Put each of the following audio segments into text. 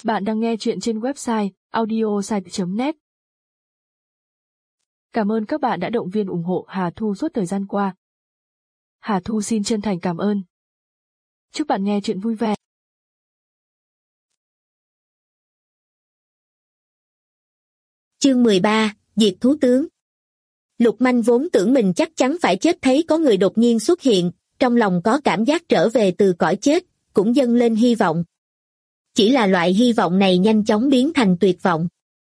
Bạn đang nghe chuyện trên website audiosite.net. Cảm ơn các bạn đã động viên ủng hộ Hà Thu suốt thời gian qua. Hà Thu xin chân thành cảm ơn. Chúc bạn nghe chuyện vui vẻ. Chương 13, Diệt thú tướng. Lục Manh vốn tưởng mình chắc chắn phải chết, thấy có người đột nhiên xuất hiện, trong lòng có cảm giác trở về từ cõi chết, cũng dâng lên hy vọng. Chỉ là loại hy vọng này nhanh chóng biến thành tuyệt vọng.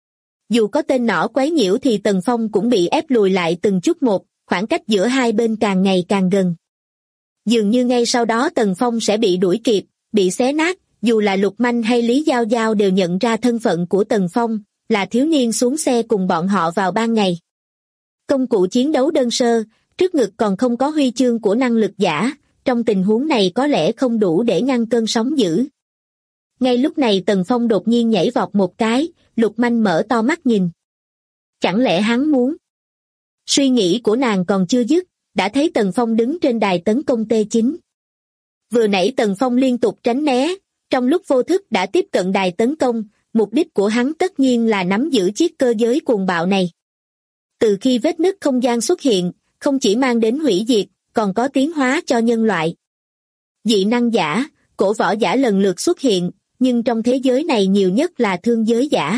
Dù có tên nỏ quấy nhiễu thì Tần Phong cũng bị ép lùi lại từng chút một, khoảng cách giữa hai bên càng ngày càng gần. Dường như ngay sau đó Tần Phong sẽ bị đuổi kịp, bị xé nát, dù là Lục Manh hay Lý Giao Giao đều nhận ra thân phận của Tần Phong, là thiếu niên xuống xe cùng bọn họ vào ban ngày. Công cụ chiến đấu đơn sơ, trước ngực còn không có huy chương của năng lực giả, trong tình huống này có lẽ không đủ để ngăn cơn sóng dữ. Ngay lúc này Tần Phong đột nhiên nhảy vọt một cái, Lục Manh mở to mắt nhìn. Chẳng lẽ hắn muốn? Suy nghĩ của nàng còn chưa dứt, đã thấy Tần Phong đứng trên đài tấn công T9. Vừa nãy Tần Phong liên tục tránh né, trong lúc vô thức đã tiếp cận đài tấn công, mục đích của hắn tất nhiên là nắm giữ chiếc cơ giới cuồng bạo này. Từ khi vết nứt không gian xuất hiện, không chỉ mang đến hủy diệt, còn có tiến hóa cho nhân loại. Dị năng giả, cổ võ giả lần lượt xuất hiện, nhưng trong thế giới này nhiều nhất là thương giới giả.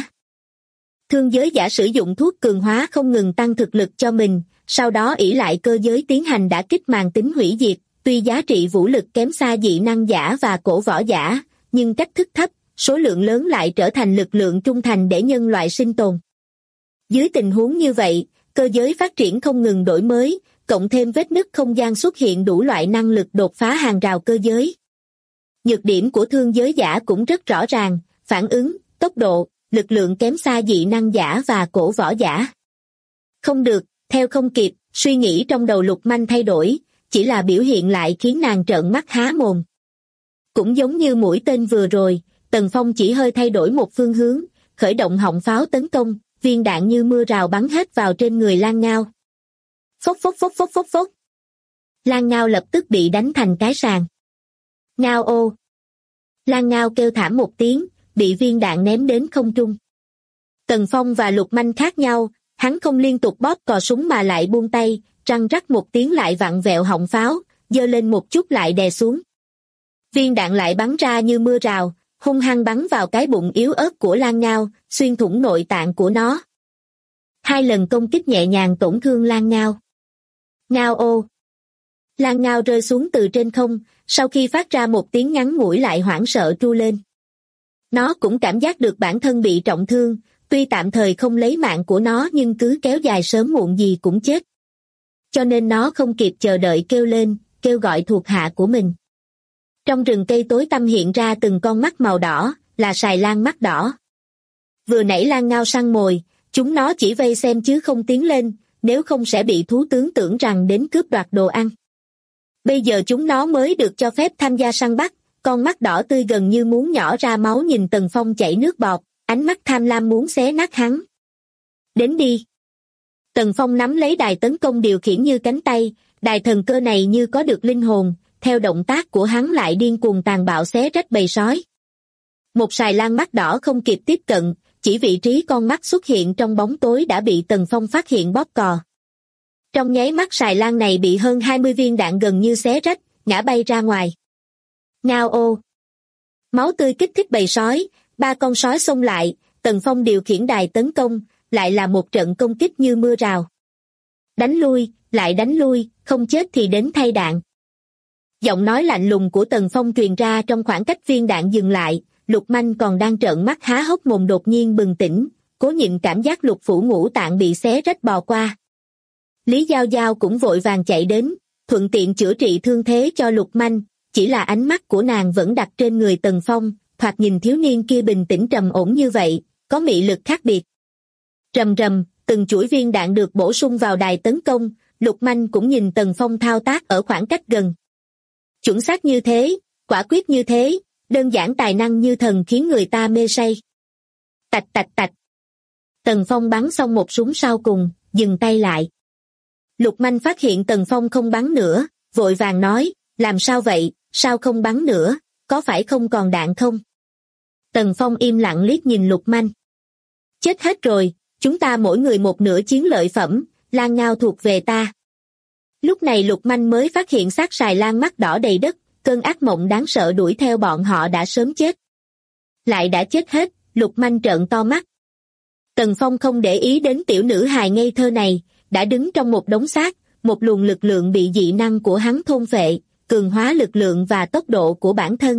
Thương giới giả sử dụng thuốc cường hóa không ngừng tăng thực lực cho mình, sau đó ỷ lại cơ giới tiến hành đả kích màn tính hủy diệt, tuy giá trị vũ lực kém xa dị năng giả và cổ võ giả, nhưng cách thức thấp, số lượng lớn lại trở thành lực lượng trung thành để nhân loại sinh tồn. Dưới tình huống như vậy, cơ giới phát triển không ngừng đổi mới, cộng thêm vết nứt không gian xuất hiện đủ loại năng lực đột phá hàng rào cơ giới. Nhược điểm của thương giới giả cũng rất rõ ràng, phản ứng, tốc độ, lực lượng kém xa dị năng giả và cổ võ giả. Không được, theo không kịp, suy nghĩ trong đầu Lục Manh thay đổi, chỉ là biểu hiện lại khiến nàng trợn mắt há mồm. Cũng giống như mũi tên vừa rồi, Tần Phong chỉ hơi thay đổi một phương hướng, khởi động họng pháo tấn công, viên đạn như mưa rào bắn hết vào trên người Lan Ngao. Phốc phốc phốc phốc phốc phốc. Lan Ngao lập tức bị đánh thành cái sàng. Ngao ô. Lan Ngao kêu thảm một tiếng, bị viên đạn ném đến không trung. Tần Phong và Lục Manh khác nhau, hắn không liên tục bóp cò súng mà lại buông tay, răng rắc một tiếng lại vặn vẹo họng pháo, giơ lên một chút lại đè xuống. Viên đạn lại bắn ra như mưa rào, hung hăng bắn vào cái bụng yếu ớt của Lan Ngao, xuyên thủng nội tạng của nó. Hai lần công kích nhẹ nhàng tổn thương Lan Ngao. Ngao ô. Lan Ngao rơi xuống từ trên không, sau khi phát ra một tiếng ngắn ngủi lại hoảng sợ tru lên. Nó cũng cảm giác được bản thân bị trọng thương, tuy tạm thời không lấy mạng của nó nhưng cứ kéo dài sớm muộn gì cũng chết. Cho nên nó không kịp chờ đợi kêu lên, kêu gọi thuộc hạ của mình. Trong rừng cây tối tăm hiện ra từng con mắt màu đỏ, là sài lan mắt đỏ. Vừa nãy Lan Ngao săn mồi, chúng nó chỉ vây xem chứ không tiến lên, nếu không sẽ bị thú tướng tưởng rằng đến cướp đoạt đồ ăn. Bây giờ chúng nó mới được cho phép tham gia săn bắt, con mắt đỏ tươi gần như muốn nhỏ ra máu nhìn Tần Phong chảy nước bọt, ánh mắt tham lam muốn xé nát hắn. Đến đi. Tần Phong nắm lấy đài tấn công điều khiển như cánh tay, đài thần cơ này như có được linh hồn, theo động tác của hắn lại điên cuồng tàn bạo xé rách bầy sói. Một sài lan mắt đỏ không kịp tiếp cận, chỉ vị trí con mắt xuất hiện trong bóng tối đã bị Tần Phong phát hiện bóp cò. Trong nháy mắt sài lan này bị hơn 20 viên đạn gần như xé rách, ngã bay ra ngoài. Ngao ô. Máu tươi kích thích bầy sói, ba con sói xông lại, Tần Phong điều khiển đài tấn công, lại là một trận công kích như mưa rào. Đánh lui, lại đánh lui, không chết thì đến thay đạn. Giọng nói lạnh lùng của Tần Phong truyền ra trong khoảng cách viên đạn dừng lại, Lục Manh còn đang trợn mắt há hốc mồm đột nhiên bừng tỉnh, cố nhịn cảm giác lục phủ ngũ tạng bị xé rách bò qua. Lý Giao Giao cũng vội vàng chạy đến, thuận tiện chữa trị thương thế cho Lục Manh, chỉ là ánh mắt của nàng vẫn đặt trên người Tần Phong, thoạt nhìn thiếu niên kia bình tĩnh trầm ổn như vậy, có mị lực khác biệt. Rầm rầm, từng chuỗi viên đạn được bổ sung vào đài tấn công, Lục Manh cũng nhìn Tần Phong thao tác ở khoảng cách gần. Chuẩn xác như thế, quả quyết như thế, đơn giản tài năng như thần khiến người ta mê say. Tạch tạch tạch. Tần Phong bắn xong một súng sau cùng, dừng tay lại. Lục Manh phát hiện Tần Phong không bắn nữa, vội vàng nói, làm sao vậy, sao không bắn nữa, có phải không còn đạn không? Tần Phong im lặng liếc nhìn Lục Manh. Chết hết rồi, chúng ta mỗi người một nửa chiến lợi phẩm, Lan Ngao thuộc về ta. Lúc này Lục Manh mới phát hiện xác Sài Lan mắt đỏ đầy đất, cơn ác mộng đáng sợ đuổi theo bọn họ đã sớm chết. Lại đã chết hết, Lục Manh trợn to mắt. Tần Phong không để ý đến tiểu nữ hài ngây thơ này, đã đứng trong một đống xác, một luồng lực lượng bị dị năng của hắn thôn phệ, cường hóa lực lượng và tốc độ của bản thân.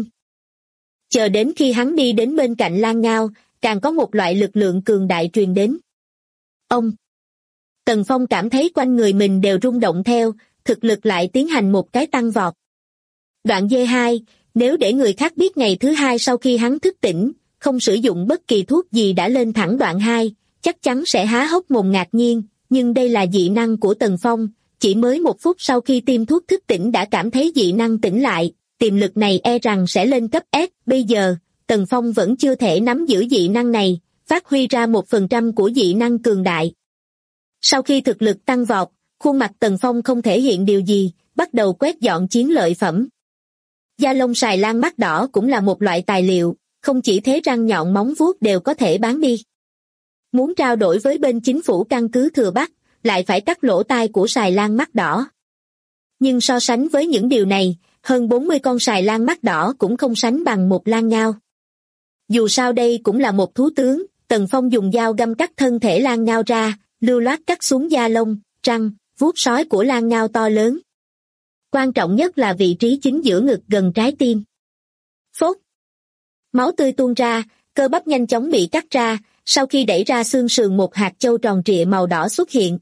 Chờ đến khi hắn đi đến bên cạnh Lan Ngao, càng có một loại lực lượng cường đại truyền đến. Ông! Tần Phong cảm thấy quanh người mình đều rung động theo, thực lực lại tiến hành một cái tăng vọt. Đoạn D2, nếu để người khác biết ngày thứ hai sau khi hắn thức tỉnh, không sử dụng bất kỳ thuốc gì đã lên thẳng đoạn 2, chắc chắn sẽ há hốc mồm ngạc nhiên, nhưng đây là dị năng của Tần Phong, chỉ mới 1 phút sau khi tiêm thuốc thức tỉnh đã cảm thấy dị năng tỉnh lại, tiềm lực này e rằng sẽ lên cấp S, bây giờ, Tần Phong vẫn chưa thể nắm giữ dị năng này, phát huy ra 1% của dị năng cường đại. Sau khi thực lực tăng vọt, khuôn mặt Tần Phong không thể hiện điều gì, bắt đầu quét dọn chiến lợi phẩm. Da lông Sài Lan mắt đỏ cũng là một loại tài liệu, không chỉ thế răng nhọn móng vuốt đều có thể bán đi. Muốn trao đổi với bên chính phủ căn cứ Thừa Bắc, lại phải cắt lỗ tai của Sài Lan mắt đỏ. Nhưng so sánh với những điều này, hơn 40 con Sài Lan mắt đỏ cũng không sánh bằng một Lan Ngao. Dù sao đây cũng là một thú tướng, Tần Phong dùng dao găm cắt thân thể Lan Ngao ra, lưu loát cắt xuống da lông, răng, vuốt sói của Lan Ngao to lớn. Quan trọng nhất là vị trí chính giữa ngực gần trái tim. Phốt! Máu tươi tuôn ra, cơ bắp nhanh chóng bị cắt ra, sau khi đẩy ra xương sườn một hạt châu tròn trịa màu đỏ xuất hiện.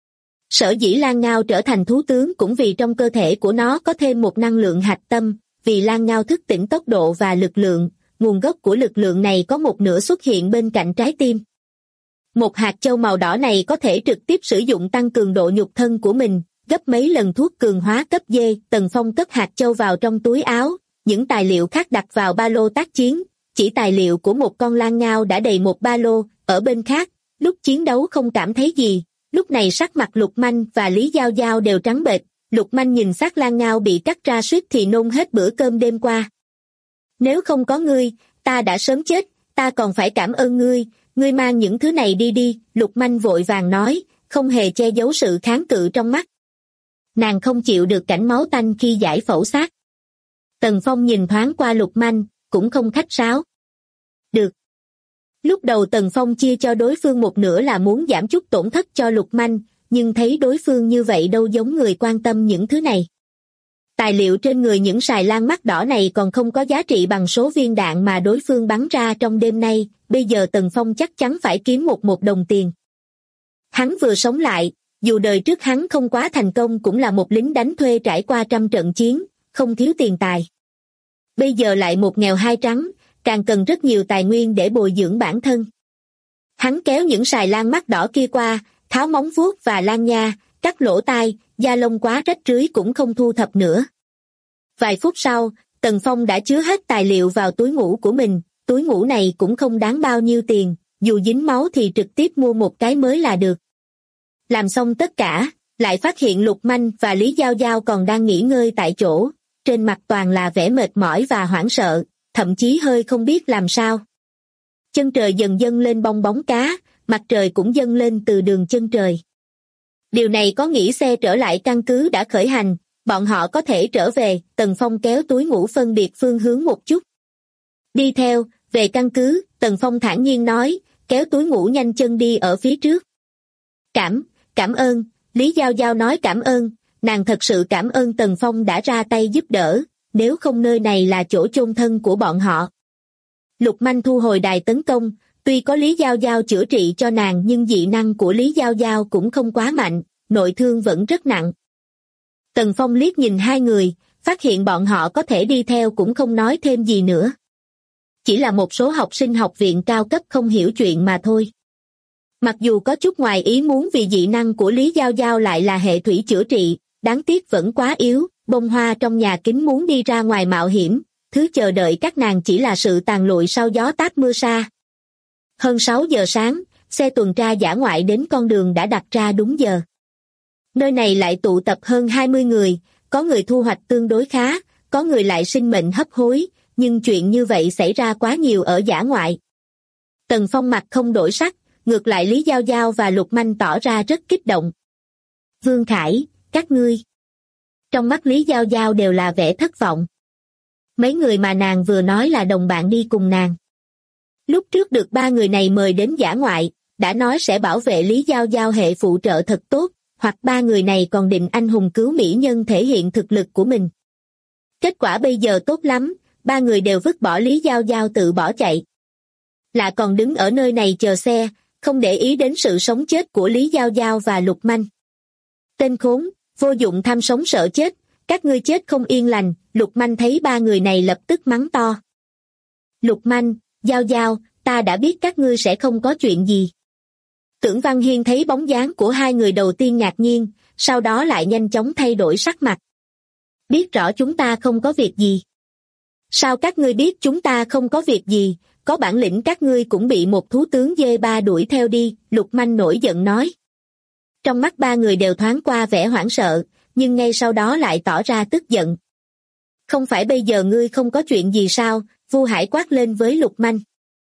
Sở dĩ Lan Ngao trở thành thú tướng cũng vì trong cơ thể của nó có thêm một năng lượng hạch tâm, vì Lan Ngao thức tỉnh tốc độ và lực lượng, nguồn gốc của lực lượng này có một nửa xuất hiện bên cạnh trái tim. Một hạt châu màu đỏ này có thể trực tiếp sử dụng tăng cường độ nhục thân của mình, gấp mấy lần thuốc cường hóa cấp D. Tần Phong cất hạt châu vào trong túi áo, những tài liệu khác đặt vào ba lô tác chiến, chỉ tài liệu của một con Lan Ngao đã đầy một ba lô, ở bên khác, lúc chiến đấu không cảm thấy gì, lúc này sắc mặt Lục Manh và Lý Giao Giao đều trắng bệch, Lục Manh nhìn xác Lan Ngao bị cắt ra suýt thì nôn hết bữa cơm đêm qua. Nếu không có ngươi, ta đã sớm chết, ta còn phải cảm ơn ngươi, ngươi mang những thứ này đi đi, Lục Manh vội vàng nói, không hề che giấu sự kháng cự trong mắt. Nàng không chịu được cảnh máu tanh khi giải phẫu xác. Tần Phong nhìn thoáng qua Lục Manh, cũng không khách sáo. Được. Lúc đầu Tần Phong chia cho đối phương một nửa là muốn giảm chút tổn thất cho Lục Manh, nhưng thấy đối phương như vậy đâu giống người quan tâm những thứ này. Tài liệu trên người những Sài Lan mắt đỏ này còn không có giá trị bằng số viên đạn mà đối phương bắn ra trong đêm nay, bây giờ Tần Phong chắc chắn phải kiếm một đồng tiền. Hắn vừa sống lại, dù đời trước hắn không quá thành công cũng là một lính đánh thuê trải qua trăm trận chiến, không thiếu tiền tài. Bây giờ lại một nghèo hai trắng, càng cần rất nhiều tài nguyên để bồi dưỡng bản thân. Hắn kéo những Sài Lan mắt đỏ kia qua, tháo móng vuốt và lan nha, cắt lỗ tai, da lông quá rách rưới cũng không thu thập nữa. Vài phút sau, Tần Phong đã chứa hết tài liệu vào túi ngủ của mình, túi ngủ này cũng không đáng bao nhiêu tiền, dù dính máu thì trực tiếp mua một cái mới là được. Làm xong tất cả, lại phát hiện Lục Manh và Lý Giao Giao còn đang nghỉ ngơi tại chỗ, trên mặt toàn là vẻ mệt mỏi và hoảng sợ, thậm chí hơi không biết làm sao. Chân trời dần dâng lên bong bóng cá, mặt trời cũng dâng lên từ đường chân trời. Điều này có nghĩa xe trở lại căn cứ đã khởi hành, bọn họ có thể trở về. Tần Phong kéo túi ngủ phân biệt phương hướng một chút. Đi theo, về căn cứ, Tần Phong thản nhiên nói, kéo túi ngủ nhanh chân đi ở phía trước. Cảm ơn, Lý Giao Giao nói cảm ơn, nàng thật sự cảm ơn Tần Phong đã ra tay giúp đỡ, nếu không nơi này là chỗ chôn thân của bọn họ. Lục Manh thu hồi đài tấn công, tuy có Lý Giao Giao chữa trị cho nàng nhưng dị năng của Lý Giao Giao cũng không quá mạnh, nội thương vẫn rất nặng. Tần Phong liếc nhìn hai người, phát hiện bọn họ có thể đi theo cũng không nói thêm gì nữa. Chỉ là một số học sinh học viện cao cấp không hiểu chuyện mà thôi. Mặc dù có chút ngoài ý muốn vì dị năng của Lý Giao Giao lại là hệ thủy chữa trị, đáng tiếc vẫn quá yếu, bông hoa trong nhà kính muốn đi ra ngoài mạo hiểm, thứ chờ đợi các nàng chỉ là sự tàn lụi sau gió táp mưa sa. Hơn 6 giờ sáng, xe tuần tra dã ngoại đến con đường đã đặt ra đúng giờ. Nơi này lại tụ tập hơn 20 người, có người thu hoạch tương đối khá, có người lại sinh mệnh hấp hối, nhưng chuyện như vậy xảy ra quá nhiều ở dã ngoại. Tần Phong mặt không đổi sắc, ngược lại Lý Giao Giao và Lục Manh tỏ ra rất kích động. Vương Khải, các ngươi. Trong mắt Lý Giao Giao đều là vẻ thất vọng. Mấy người mà nàng vừa nói là đồng bạn đi cùng nàng. Lúc trước được ba người này mời đến dã ngoại, đã nói sẽ bảo vệ Lý Giao Giao hệ phụ trợ thật tốt, hoặc ba người này còn định anh hùng cứu mỹ nhân thể hiện thực lực của mình. Kết quả bây giờ tốt lắm, ba người đều vứt bỏ Lý Giao Giao tự bỏ chạy. Là còn đứng ở nơi này chờ xe, không để ý đến sự sống chết của Lý Giao Giao và Lục Manh. Tên khốn, vô dụng tham sống sợ chết, các ngươi chết không yên lành. Lục Manh thấy ba người này lập tức mắng to. Lục Manh, Giao Giao, ta đã biết các ngươi sẽ không có chuyện gì. Tưởng Văn Hiên thấy bóng dáng của hai người đầu tiên ngạc nhiên, sau đó lại nhanh chóng thay đổi sắc mặt. Biết rõ chúng ta không có việc gì. Sao các ngươi biết chúng ta không có việc gì, có bản lĩnh các ngươi cũng bị một thú tướng dê ba đuổi theo đi, Lục Manh nổi giận nói. Trong mắt ba người đều thoáng qua vẻ hoảng sợ, nhưng ngay sau đó lại tỏ ra tức giận. Không phải bây giờ ngươi không có chuyện gì sao, Vu Hải quát lên với Lục Manh.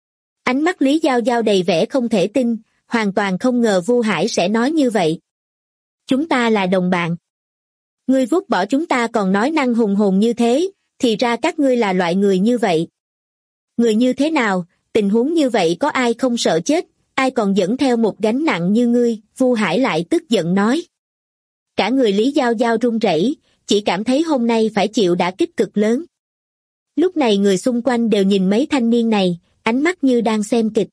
Ánh mắt Lý Giao Giao đầy vẻ không thể tin, hoàn toàn không ngờ Vu Hải sẽ nói như vậy. Chúng ta là đồng bạn. Ngươi vứt bỏ chúng ta còn nói năng hùng hồn như thế, thì ra các ngươi là loại người như vậy. Người như thế nào, tình huống như vậy có ai không sợ chết, ai còn dẫn theo một gánh nặng như ngươi, Vu Hải lại tức giận nói. Cả người Lý Giao Giao run rẩy, chỉ cảm thấy hôm nay phải chịu đả kích cực lớn. Lúc này người xung quanh đều nhìn mấy thanh niên này, ánh mắt như đang xem kịch.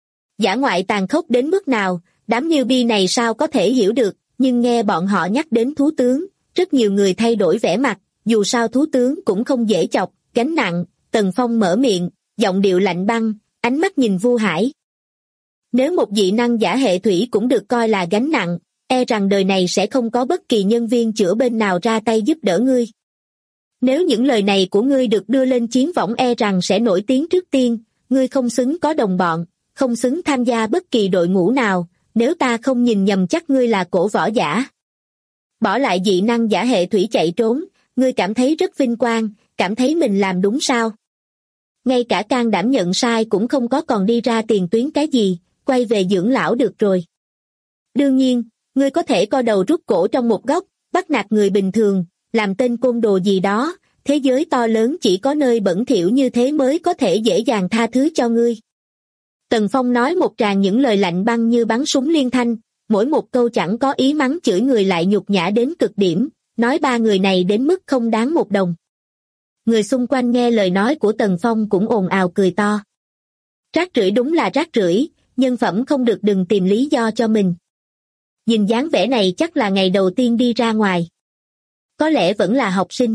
Dã ngoại tàn khốc đến mức nào, đám như bi này sao có thể hiểu được, nhưng nghe bọn họ nhắc đến thú tướng, rất nhiều người thay đổi vẻ mặt, dù sao thú tướng cũng không dễ chọc, gánh nặng. Tần Phong mở miệng, giọng điệu lạnh băng, ánh mắt nhìn Vu Hải. Nếu một dị năng giả hệ thủy cũng được coi là gánh nặng, e rằng đời này sẽ không có bất kỳ nhân viên chữa bên nào ra tay giúp đỡ ngươi. Nếu những lời này của ngươi được đưa lên chiến võng e rằng sẽ nổi tiếng trước tiên, ngươi không xứng có đồng bọn, không xứng tham gia bất kỳ đội ngũ nào, nếu ta không nhìn nhầm chắc ngươi là cổ võ giả. Bỏ lại dị năng giả hệ thủy chạy trốn, ngươi cảm thấy rất vinh quang, cảm thấy mình làm đúng sao? Ngay cả can đảm nhận sai cũng không có, còn đi ra tiền tuyến cái gì, quay về dưỡng lão được rồi. Đương nhiên, ngươi có thể co đầu rút cổ trong một góc, bắt nạt người bình thường, làm tên côn đồ gì đó, thế giới to lớn chỉ có nơi bẩn thỉu như thế mới có thể dễ dàng tha thứ cho ngươi. Tần Phong nói một tràng những lời lạnh băng như bắn súng liên thanh, mỗi một câu chẳng có ý mắng chửi người lại nhục nhã đến cực điểm, nói ba người này đến mức không đáng một đồng. Người xung quanh nghe lời nói của Tần Phong cũng ồn ào cười to. Rác rưởi đúng là rác rưởi, nhân phẩm không được đừng tìm lý do cho mình. Nhìn dáng vẻ này chắc là ngày đầu tiên đi ra ngoài. Có lẽ vẫn là học sinh.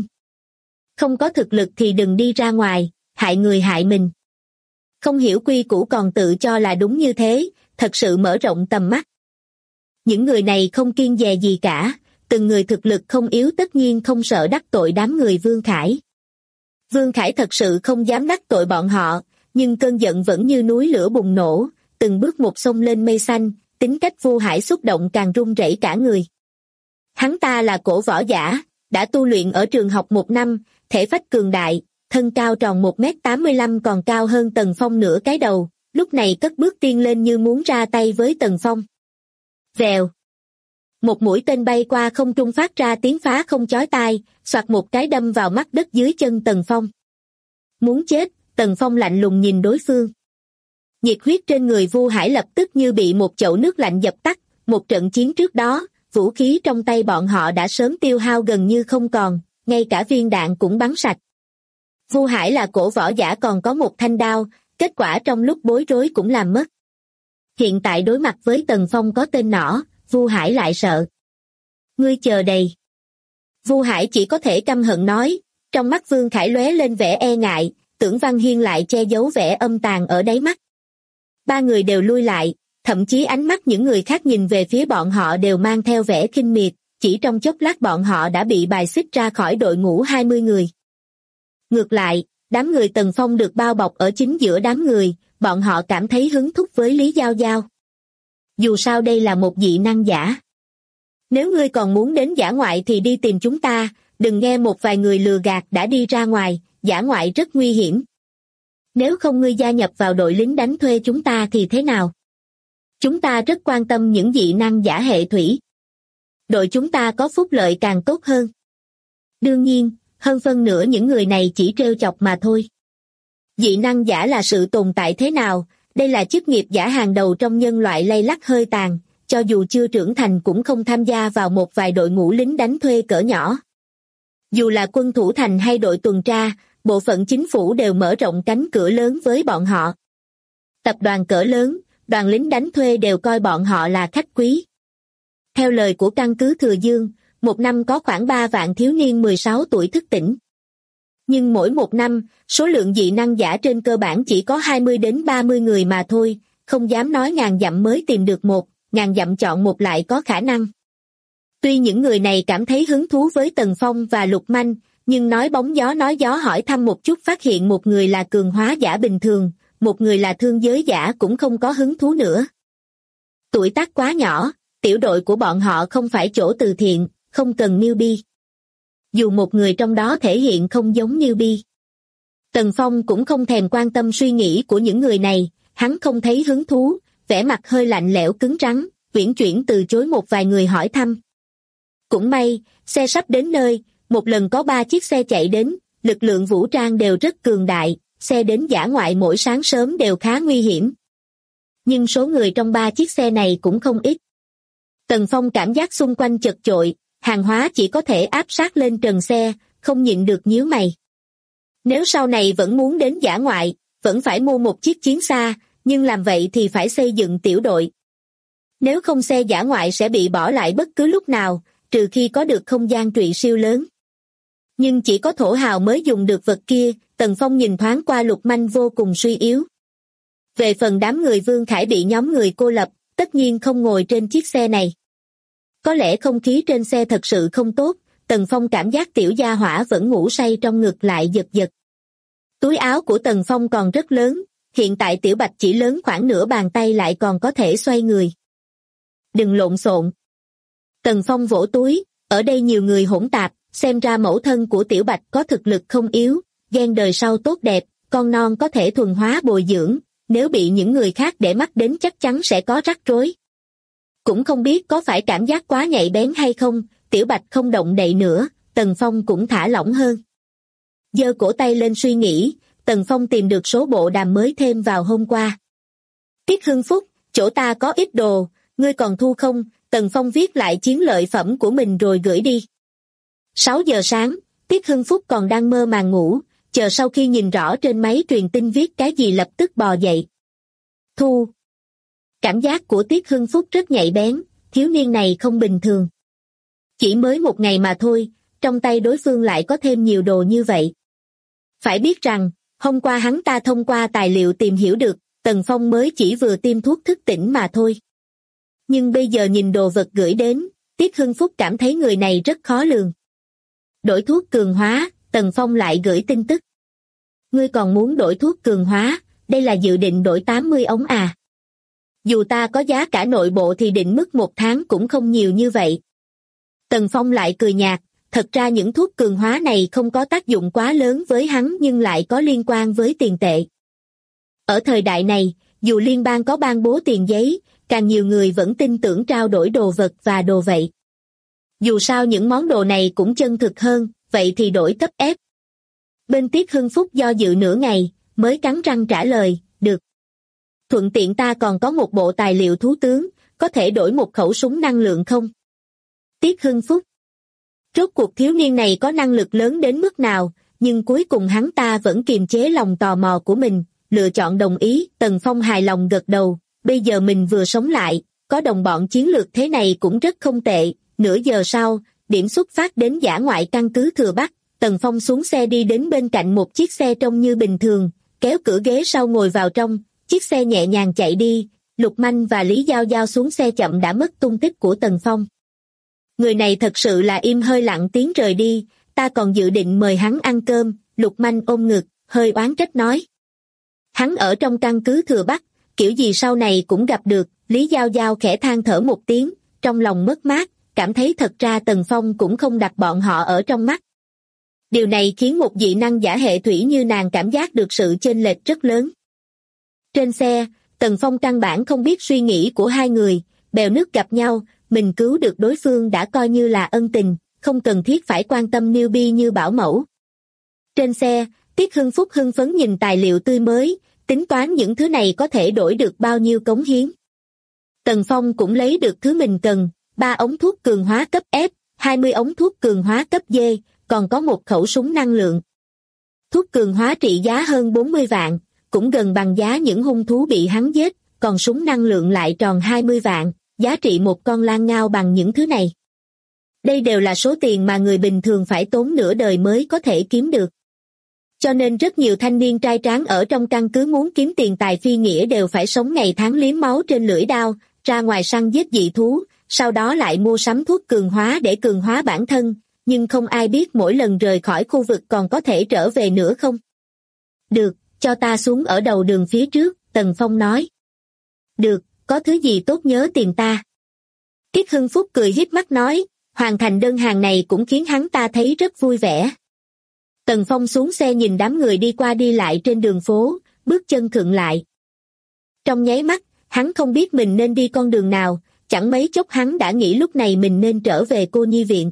Không có thực lực thì đừng đi ra ngoài, hại người hại mình. Không hiểu quy củ còn tự cho là đúng như thế, thật sự mở rộng tầm mắt. Những người này không kiêng dè gì cả, từng người thực lực không yếu tất nhiên không sợ đắc tội đám người Vương Khải. Vương Khải thật sự không dám đắc tội bọn họ, nhưng cơn giận vẫn như núi lửa bùng nổ, từng bước một xông lên mây xanh, tính cách Vu Hải xúc động càng run rẩy cả người. Hắn ta là cổ võ giả, đã tu luyện ở trường học 1 năm, thể phách cường đại, thân cao tròn 1m85 còn cao hơn Tần Phong nửa cái đầu, lúc này cất bước tiên lên như muốn ra tay với Tần Phong. Vèo. Một mũi tên bay qua không trung phát ra tiếng phá không chói tai, xoạt một cái đâm vào mắt đất dưới chân Tần Phong. Muốn chết, Tần Phong lạnh lùng nhìn đối phương. Nhiệt huyết trên người Vu Hải lập tức như bị một chậu nước lạnh dập tắt, một trận chiến trước đó, vũ khí trong tay bọn họ đã sớm tiêu hao gần như không còn, ngay cả viên đạn cũng bắn sạch. Vu Hải là cổ võ giả còn có một thanh đao, kết quả trong lúc bối rối cũng làm mất. Hiện tại đối mặt với Tần Phong có tên nỏ, Vu Hải lại sợ. Ngươi chờ đây. Vu Hải chỉ có thể căm hận nói, trong mắt Vương Khải lóe lên vẻ e ngại, Tưởng Văn Hiên lại che giấu vẻ âm tàn ở đáy mắt. Ba người đều lui lại, thậm chí ánh mắt những người khác nhìn về phía bọn họ đều mang theo vẻ khinh miệt, chỉ trong chốc lát bọn họ đã bị bài xích ra khỏi đội ngũ 20 người. Ngược lại, đám người Tần Phong được bao bọc ở chính giữa đám người, bọn họ cảm thấy hứng thú với Lý Giao Giao. Dù sao đây là một dị năng giả. Nếu ngươi còn muốn đến dã ngoại thì đi tìm chúng ta, đừng nghe một vài người lừa gạt đã đi ra ngoài, dã ngoại rất nguy hiểm. Nếu không ngươi gia nhập vào đội lính đánh thuê chúng ta thì thế nào? Chúng ta rất quan tâm những dị năng giả hệ thủy. Đội chúng ta có phúc lợi càng tốt hơn. Đương nhiên, hơn phân nửa những người này chỉ trêu chọc mà thôi. Dị năng giả là sự tồn tại thế nào? Đây là chức nghiệp giả hàng đầu trong nhân loại lay lắt hơi tàn, cho dù chưa trưởng thành cũng không tham gia vào một vài đội ngũ lính đánh thuê cỡ nhỏ. Dù là quân thủ thành hay đội tuần tra, bộ phận chính phủ đều mở rộng cánh cửa lớn với bọn họ. Tập đoàn cỡ lớn, đoàn lính đánh thuê đều coi bọn họ là khách quý. Theo lời của căn cứ Thừa Dương, một năm có khoảng 3 vạn thiếu niên 16 tuổi thức tỉnh. Nhưng mỗi một năm, số lượng dị năng giả trên cơ bản chỉ có 20 đến 30 người mà thôi, không dám nói ngàn dặm mới tìm được một, ngàn dặm chọn một lại có khả năng. Tuy những người này cảm thấy hứng thú với Tần Phong và Lục Manh, nhưng nói bóng gió nói gió hỏi thăm một chút phát hiện một người là cường hóa giả bình thường, một người là thương giới giả cũng không có hứng thú nữa. Tuổi tác quá nhỏ, tiểu đội của bọn họ không phải chỗ từ thiện, không cần newbie. Dù một người trong đó thể hiện không giống newbie. Tần Phong cũng không thèm quan tâm suy nghĩ của những người này, hắn không thấy hứng thú, vẻ mặt hơi lạnh lẽo cứng rắn, uyển chuyển từ chối một vài người hỏi thăm. Cũng may, xe sắp đến nơi, một lần có 3 chiếc xe chạy đến, lực lượng vũ trang đều rất cường đại, xe đến dã ngoại mỗi sáng sớm đều khá nguy hiểm. Nhưng số người trong 3 chiếc xe này cũng không ít. Tần Phong cảm giác xung quanh chật chội, hàng hóa chỉ có thể áp sát lên trần xe, không nhịn được nhíu mày. Nếu sau này vẫn muốn đến dã ngoại, vẫn phải mua một chiếc chiến xa, nhưng làm vậy thì phải xây dựng tiểu đội. Nếu không xe dã ngoại sẽ bị bỏ lại bất cứ lúc nào, trừ khi có được không gian trụy siêu lớn. Nhưng chỉ có thổ hào mới dùng được vật kia, Tần Phong nhìn thoáng qua Lục Manh vô cùng suy yếu. Về phần đám người Vương Khải bị nhóm người cô lập, tất nhiên không ngồi trên chiếc xe này. Có lẽ không khí trên xe thật sự không tốt, Tần Phong cảm giác tiểu gia hỏa vẫn ngủ say trong ngực lại giật giật. Túi áo của Tần Phong còn rất lớn, hiện tại tiểu bạch chỉ lớn khoảng nửa bàn tay lại còn có thể xoay người. Đừng lộn xộn. Tần Phong vỗ túi, ở đây nhiều người hỗn tạp, xem ra mẫu thân của tiểu bạch có thực lực không yếu, gen đời sau tốt đẹp, con non có thể thuần hóa bồi dưỡng, nếu bị những người khác để mắt đến chắc chắn sẽ có rắc rối. Cũng không biết có phải cảm giác quá nhạy bén hay không, tiểu bạch không động đậy nữa, Tần Phong cũng thả lỏng hơn. Giơ cổ tay lên suy nghĩ, Tần Phong tìm được số bộ đàm mới thêm vào hôm qua. Tiết Hưng Phúc, chỗ ta có ít đồ, ngươi còn thu không? Tần Phong viết lại chiến lợi phẩm của mình rồi gửi đi. 6 giờ sáng, Tiết Hưng Phúc còn đang mơ màng ngủ, chờ sau khi nhìn rõ trên máy truyền tin viết cái gì lập tức bò dậy. Thu. Cảm giác của Tiết Hưng Phúc rất nhạy bén, thiếu niên này không bình thường. Chỉ mới một ngày mà thôi, trong tay đối phương lại có thêm nhiều đồ như vậy. Phải biết rằng, hôm qua hắn ta thông qua tài liệu tìm hiểu được, Tần Phong mới chỉ vừa tiêm thuốc thức tỉnh mà thôi. Nhưng bây giờ nhìn đồ vật gửi đến, Tiết Hưng Phúc cảm thấy người này rất khó lường. Đổi thuốc cường hóa, Tần Phong lại gửi tin tức. Ngươi còn muốn đổi thuốc cường hóa, đây là dự định đổi 80 ống à? Dù ta có giá cả nội bộ thì định mức 1 tháng cũng không nhiều như vậy. Tần Phong lại cười nhạt, thật ra những thuốc cường hóa này không có tác dụng quá lớn với hắn nhưng lại có liên quan với tiền tệ. Ở thời đại này, dù liên bang có ban bố tiền giấy, càng nhiều người vẫn tin tưởng trao đổi đồ vật và đồ vậy. Dù sao những món đồ này cũng chân thực hơn, vậy thì đổi cấp ép. Bên Tiết Hưng Phúc do dự nửa ngày, mới cắn răng trả lời, được. Thuận tiện ta còn có một bộ tài liệu thú tướng, có thể đổi một khẩu súng năng lượng không? Tiết Hưng Phúc. Rốt cuộc thiếu niên này có năng lực lớn đến mức nào, nhưng cuối cùng hắn ta vẫn kiềm chế lòng tò mò của mình, lựa chọn đồng ý. Tần Phong hài lòng gật đầu, bây giờ mình vừa sống lại, có đồng bọn chiến lược thế này cũng rất không tệ. Nửa giờ sau, điểm xuất phát đến dã ngoại căn cứ Thừa Bắc, Tần Phong xuống xe đi đến bên cạnh một chiếc xe trông như bình thường, kéo cửa ghế sau ngồi vào trong, chiếc xe nhẹ nhàng chạy đi. Lục Manh và Lý Giao Giao xuống xe chậm đã mất tung tích của Tần Phong. Người này thật sự là im hơi lặng tiếng rời đi, ta còn dự định mời hắn ăn cơm. Lục Manh ôm ngực, hơi oán trách nói. Hắn ở trong căn cứ Thừa Bắc, kiểu gì sau này cũng gặp được. Lý Giao Giao khẽ than thở một tiếng, trong lòng mất mát, cảm thấy thật ra Tần Phong cũng không đặt bọn họ ở trong mắt. Điều này khiến một dị năng giả hệ thủy như nàng cảm giác được sự chênh lệch rất lớn. Trên xe, Tần Phong căn bản không biết suy nghĩ của hai người, bèo nước gặp nhau, mình cứu được đối phương đã coi như là ân tình, không cần thiết phải quan tâm newbie như bảo mẫu. Trên xe, Tiết Hưng Phúc hưng phấn nhìn tài liệu tươi mới, tính toán những thứ này có thể đổi được bao nhiêu cống hiến. Tần Phong cũng lấy được thứ mình cần, 3 ống thuốc cường hóa cấp F, 20 ống thuốc cường hóa cấp D, còn có một khẩu súng năng lượng. Thuốc cường hóa trị giá hơn 40 vạn, cũng gần bằng giá những hung thú bị hắn giết, còn súng năng lượng lại tròn 20 vạn, giá trị một con lang ngao bằng những thứ này. Đây đều là số tiền mà người bình thường phải tốn nửa đời mới có thể kiếm được. Cho nên rất nhiều thanh niên trai tráng ở trong căn cứ muốn kiếm tiền tài phi nghĩa đều phải sống ngày tháng liếm máu trên lưỡi đao, ra ngoài săn giết dị thú, sau đó lại mua sắm thuốc cường hóa để cường hóa bản thân, nhưng không ai biết mỗi lần rời khỏi khu vực còn có thể trở về nữa không. Được, cho ta xuống ở đầu đường phía trước, Tần Phong nói. Được, có thứ gì tốt nhớ tìm ta. Tiết Hưng Phúc cười híp mắt nói, hoàn thành đơn hàng này cũng khiến hắn ta thấy rất vui vẻ. Tần Phong xuống xe nhìn đám người đi qua đi lại trên đường phố, bước chân khựng lại. Trong nháy mắt, hắn không biết mình nên đi con đường nào, chẳng mấy chốc hắn đã nghĩ lúc này mình nên trở về cô nhi viện.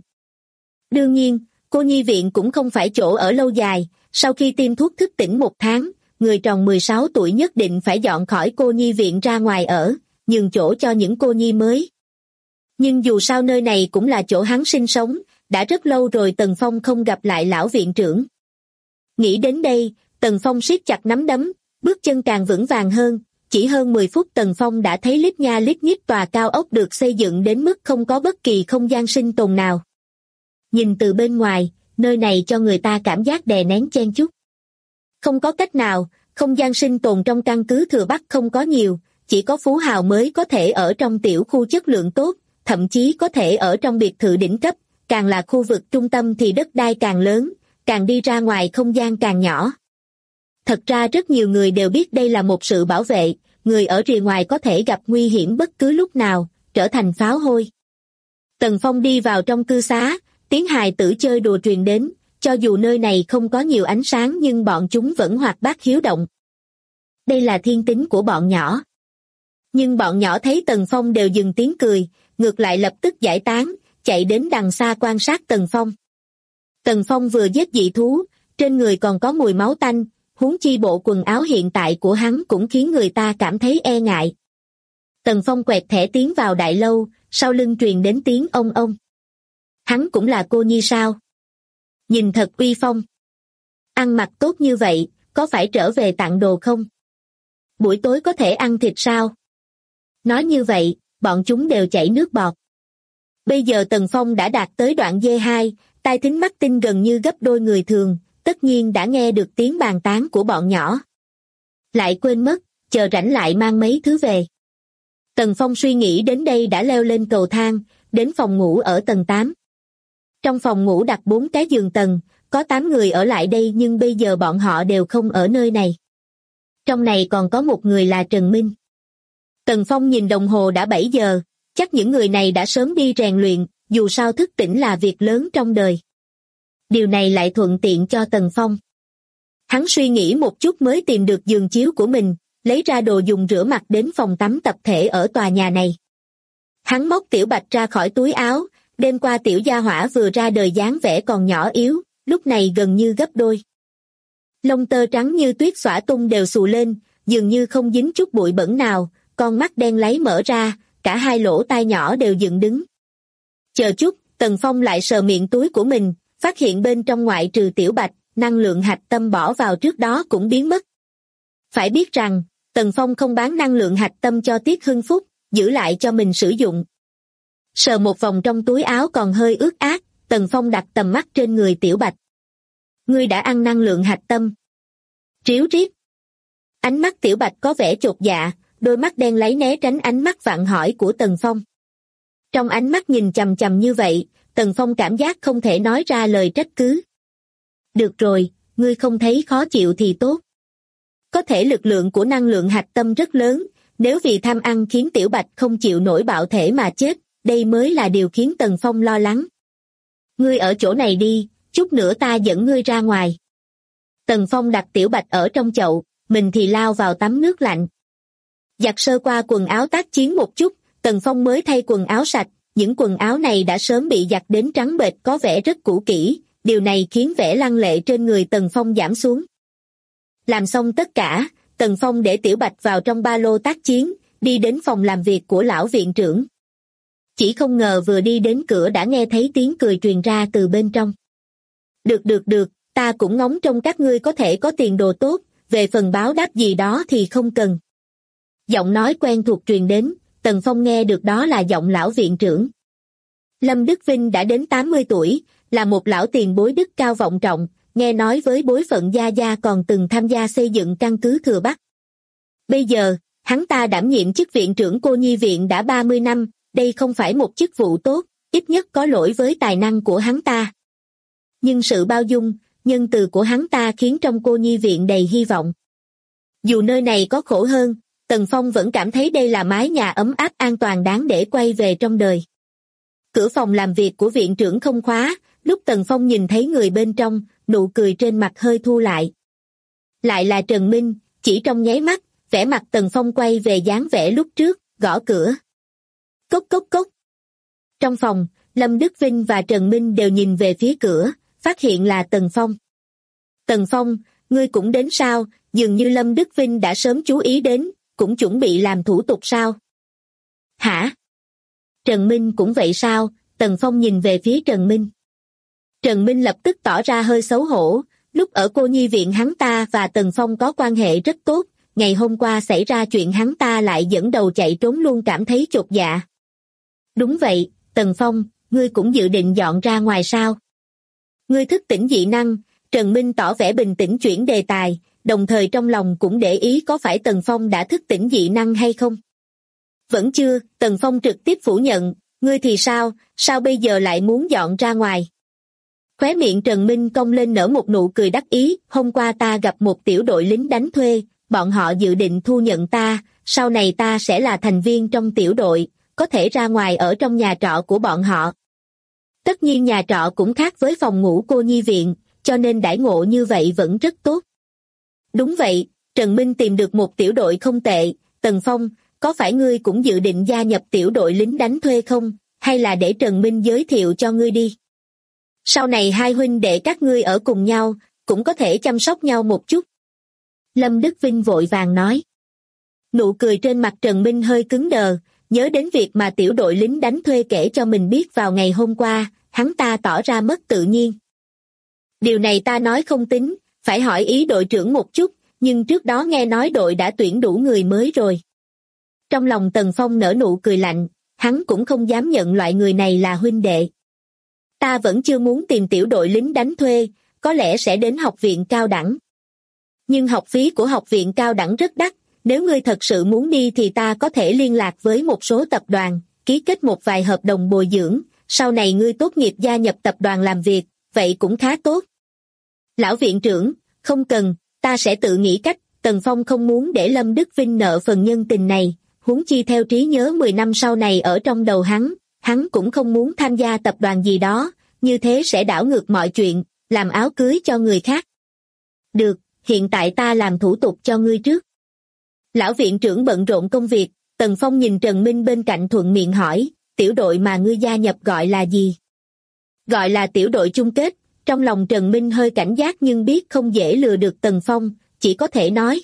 Đương nhiên, cô nhi viện cũng không phải chỗ ở lâu dài, sau khi tiêm thuốc thức tỉnh 1 tháng, người tròn 16 tuổi nhất định phải dọn khỏi cô nhi viện ra ngoài ở, nhường chỗ cho những cô nhi mới. Nhưng dù sao nơi này cũng là chỗ hắn sinh sống, đã rất lâu rồi Tần Phong không gặp lại lão viện trưởng. Nghĩ đến đây, Tần Phong siết chặt nắm đấm, bước chân càng vững vàng hơn, chỉ hơn 10 phút Tần Phong đã thấy lít nha lít nhít tòa cao ốc được xây dựng đến mức không có bất kỳ không gian sinh tồn nào. Nhìn từ bên ngoài, nơi này cho người ta cảm giác đè nén chen chúc. Không có cách nào, không gian sinh tồn trong căn cứ Thừa Bắc không có nhiều, chỉ có phú hào mới có thể ở trong tiểu khu chất lượng tốt, thậm chí có thể ở trong biệt thự đỉnh cấp, càng là khu vực trung tâm thì đất đai càng lớn, càng đi ra ngoài không gian càng nhỏ. Thật ra rất nhiều người đều biết đây là một sự bảo vệ, người ở rìa ngoài có thể gặp nguy hiểm bất cứ lúc nào, trở thành pháo hôi. Tần Phong đi vào trong cư xá, tiếng hài tử chơi đùa truyền đến, cho dù nơi này không có nhiều ánh sáng nhưng bọn chúng vẫn hoạt bát hiếu động. Đây là thiên tính của bọn nhỏ. Nhưng bọn nhỏ thấy Tần Phong đều dừng tiếng cười, ngược lại lập tức giải tán, chạy đến đằng xa quan sát Tần Phong. Tần Phong vừa giết dị thú, trên người còn có mùi máu tanh, huống chi bộ quần áo hiện tại của hắn cũng khiến người ta cảm thấy e ngại. Tần Phong quẹt thẻ tiến vào đại lâu, sau lưng truyền đến tiếng ông ông. Hắn cũng là cô nhi sao? Nhìn thật uy phong. Ăn mặc tốt như vậy, có phải trở về tặng đồ không? Buổi tối có thể ăn thịt sao? Nói như vậy, bọn chúng đều chảy nước bọt. Bây giờ Tần Phong đã đạt tới đoạn D2, tai thính mắt tinh gần như gấp đôi người thường, tất nhiên đã nghe được tiếng bàn tán của bọn nhỏ. Lại quên mất, chờ rảnh lại mang mấy thứ về. Tần Phong suy nghĩ đến đây đã leo lên cầu thang, đến phòng ngủ ở tầng 8. Trong phòng ngủ đặt 4 cái giường tầng, có 8 người ở lại đây nhưng bây giờ bọn họ đều không ở nơi này. Trong này còn có một người là Trần Minh. Tần Phong nhìn đồng hồ đã 7 giờ, chắc những người này đã sớm đi rèn luyện, dù sao thức tỉnh là việc lớn trong đời. Điều này lại thuận tiện cho Tần Phong. Hắn suy nghĩ một chút mới tìm được giường chiếu của mình, lấy ra đồ dùng rửa mặt đến phòng tắm tập thể ở tòa nhà này. Hắn móc Tiểu Bạch ra khỏi túi áo, đêm qua tiểu gia hỏa vừa ra đời dáng vẻ còn nhỏ yếu, lúc này gần như gấp đôi. Lông tơ trắng như tuyết xõa tung đều xù lên, dường như không dính chút bụi bẩn nào, con mắt đen láy mở ra, cả hai lỗ tai nhỏ đều dựng đứng. Chờ chút, Tần Phong lại sờ miệng túi của mình, phát hiện bên trong ngoại trừ Tiểu Bạch, năng lượng hạch tâm bỏ vào trước đó cũng biến mất. Phải biết rằng, Tần Phong không bán năng lượng hạch tâm cho Tiết Hưng Phúc, giữ lại cho mình sử dụng. Sờ một vòng trong túi áo còn hơi ướt át, Tần Phong đặt tầm mắt trên người Tiểu Bạch. Ngươi đã ăn năng lượng hạch tâm. Ríu rít. Ánh mắt Tiểu Bạch có vẻ chột dạ, đôi mắt đen láy né tránh ánh mắt vặn hỏi của Tần Phong. Trong ánh mắt nhìn chằm chằm như vậy, Tần Phong cảm giác không thể nói ra lời trách cứ. Được rồi, ngươi không thấy khó chịu thì tốt. Có thể lực lượng của năng lượng hạch tâm rất lớn, nếu vì tham ăn khiến Tiểu Bạch không chịu nổi bạo thể mà chết, đây mới là điều khiến Tần Phong lo lắng. Ngươi ở chỗ này đi, chút nữa ta dẫn ngươi ra ngoài. Tần Phong đặt Tiểu Bạch ở trong chậu, mình thì lao vào tắm nước lạnh. Giặt sơ qua quần áo tác chiến một chút, Tần Phong mới thay quần áo sạch, những quần áo này đã sớm bị giặt đến trắng bệch có vẻ rất cũ kỹ, điều này khiến vẻ lăng lệ trên người Tần Phong giảm xuống. Làm xong tất cả, Tần Phong để Tiểu Bạch vào trong ba lô tác chiến, đi đến phòng làm việc của lão viện trưởng. Chỉ không ngờ vừa đi đến cửa đã nghe thấy tiếng cười truyền ra từ bên trong. Được, ta cũng ngóng trông các ngươi có thể có tiền đồ tốt, về phần báo đáp gì đó thì không cần. Giọng nói quen thuộc truyền đến, Tần Phong nghe được đó là giọng lão viện trưởng. Lâm Đức Vinh đã đến 80 tuổi, là một lão tiền bối đức cao vọng trọng, nghe nói với bối phận gia gia còn từng tham gia xây dựng căn cứ Thừa Bắc. Bây giờ, hắn ta đảm nhiệm chức viện trưởng Cô Nhi viện đã 30 năm, đây không phải một chức vụ tốt, ít nhất có lỗi với tài năng của hắn ta. Nhưng sự bao dung, nhân từ của hắn ta khiến trong Cô Nhi viện đầy hy vọng. Dù nơi này có khổ hơn, Tần Phong vẫn cảm thấy đây là mái nhà ấm áp an toàn đáng để quay về trong đời. Cửa phòng làm việc của viện trưởng không khóa, lúc Tần Phong nhìn thấy người bên trong, nụ cười trên mặt hơi thu lại. Lại là Trần Minh, chỉ trong nháy mắt, vẻ mặt Tần Phong quay về dáng vẻ lúc trước, gõ cửa. Cốc cốc cốc. Trong phòng, Lâm Đức Vinh và Trần Minh đều nhìn về phía cửa, phát hiện là Tần Phong. Tần Phong, ngươi cũng đến sao? Dường như Lâm Đức Vinh đã sớm chú ý đến, cũng chuẩn bị làm thủ tục sao? Hả? Trần Minh cũng vậy sao? Tần Phong nhìn về phía Trần Minh. Trần Minh lập tức tỏ ra hơi xấu hổ, lúc ở Cô Nhi viện hắn ta và Tần Phong có quan hệ rất tốt, ngày hôm qua xảy ra chuyện hắn ta lại dẫn đầu chạy trốn luôn cảm thấy chột dạ. Đúng vậy, Tần Phong, ngươi cũng dự định dọn ra ngoài sao? Ngươi thức tỉnh dị năng, Trần Minh tỏ vẻ bình tĩnh chuyển đề tài, đồng thời trong lòng cũng để ý có phải Tần Phong đã thức tỉnh dị năng hay không. Vẫn chưa, Tần Phong trực tiếp phủ nhận, ngươi thì sao bây giờ lại muốn dọn ra ngoài? Khóe miệng Trần Minh cong lên nở một nụ cười đắc ý, hôm qua ta gặp một tiểu đội lính đánh thuê, bọn họ dự định thu nhận ta, sau này ta sẽ là thành viên trong tiểu đội, có thể ra ngoài ở trong nhà trọ của bọn họ. Tất nhiên nhà trọ cũng khác với phòng ngủ Cô Nhi viện, cho nên đãi ngộ như vậy vẫn rất tốt. Đúng vậy, Trần Minh tìm được một tiểu đội không tệ, Tần Phong, có phải ngươi cũng dự định gia nhập tiểu đội lính đánh thuê không, hay là để Trần Minh giới thiệu cho ngươi đi? Sau này hai huynh đệ các ngươi ở cùng nhau, cũng có thể chăm sóc nhau một chút. Lâm Đức Vinh vội vàng nói. Nụ cười trên mặt Trần Minh hơi cứng đờ, nhớ đến việc mà tiểu đội lính đánh thuê kể cho mình biết vào ngày hôm qua, hắn ta tỏ ra mất tự nhiên. Điều này ta nói không tính, phải hỏi ý đội trưởng một chút, nhưng trước đó nghe nói đội đã tuyển đủ người mới rồi. Trong lòng Tần Phong nở nụ cười lạnh, hắn cũng không dám nhận loại người này là huynh đệ. Ta vẫn chưa muốn tìm tiểu đội lính đánh thuê, có lẽ sẽ đến học viện cao đẳng. Nhưng học phí của học viện cao đẳng rất đắt, nếu ngươi thật sự muốn đi thì ta có thể liên lạc với một số tập đoàn, ký kết một vài hợp đồng bồi dưỡng, sau này ngươi tốt nghiệp gia nhập tập đoàn làm việc, vậy cũng khá tốt. Lão viện trưởng, không cần, ta sẽ tự nghĩ cách, Tần Phong không muốn để Lâm Đức Vinh nợ phần nhân tình này, huống chi theo trí nhớ 10 năm sau này ở trong đầu hắn cũng không muốn tham gia tập đoàn gì đó, như thế sẽ đảo ngược mọi chuyện, làm áo cưới cho người khác. Được, hiện tại ta làm thủ tục cho ngươi trước. Lão viện trưởng bận rộn công việc, Tần Phong nhìn Trần Minh bên cạnh thuận miệng hỏi, tiểu đội mà ngươi gia nhập gọi là gì? Gọi là tiểu đội chung kết, trong lòng Trần Minh hơi cảnh giác nhưng biết không dễ lừa được Tần Phong, chỉ có thể nói.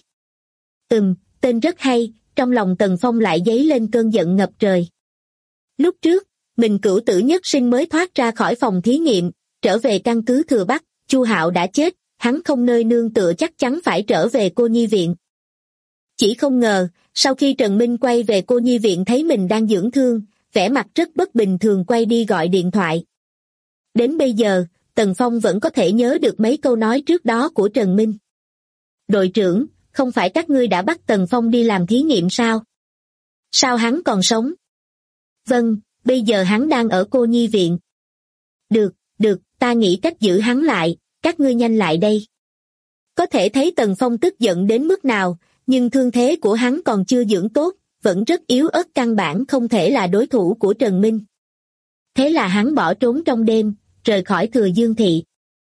Tên rất hay, trong lòng Tần Phong lại dấy lên cơn giận ngập trời. Lúc trước, mình cửu tử nhất sinh mới thoát ra khỏi phòng thí nghiệm, trở về căn cứ Thừa Bắc, Chu Hạo đã chết, hắn không nơi nương tựa chắc chắn phải trở về Cô Nhi viện. Chỉ không ngờ, sau khi Trần Minh quay về Cô Nhi viện thấy mình đang dưỡng thương, vẻ mặt rất bất bình thường quay đi gọi điện thoại. Đến bây giờ, Tần Phong vẫn có thể nhớ được mấy câu nói trước đó của Trần Minh. Đội trưởng, không phải các ngươi đã bắt Tần Phong đi làm thí nghiệm sao? Sao hắn còn sống? Vâng, bây giờ hắn đang ở Cô Nhi viện. Được, ta nghĩ cách giữ hắn lại, các ngươi nhanh lại đây. Có thể thấy Tần Phong tức giận đến mức nào, nhưng thương thế của hắn còn chưa dưỡng tốt, vẫn rất yếu ớt căn bản không thể là đối thủ của Trần Minh. Thế là hắn bỏ trốn trong đêm, rời khỏi Thừa Dương Thị.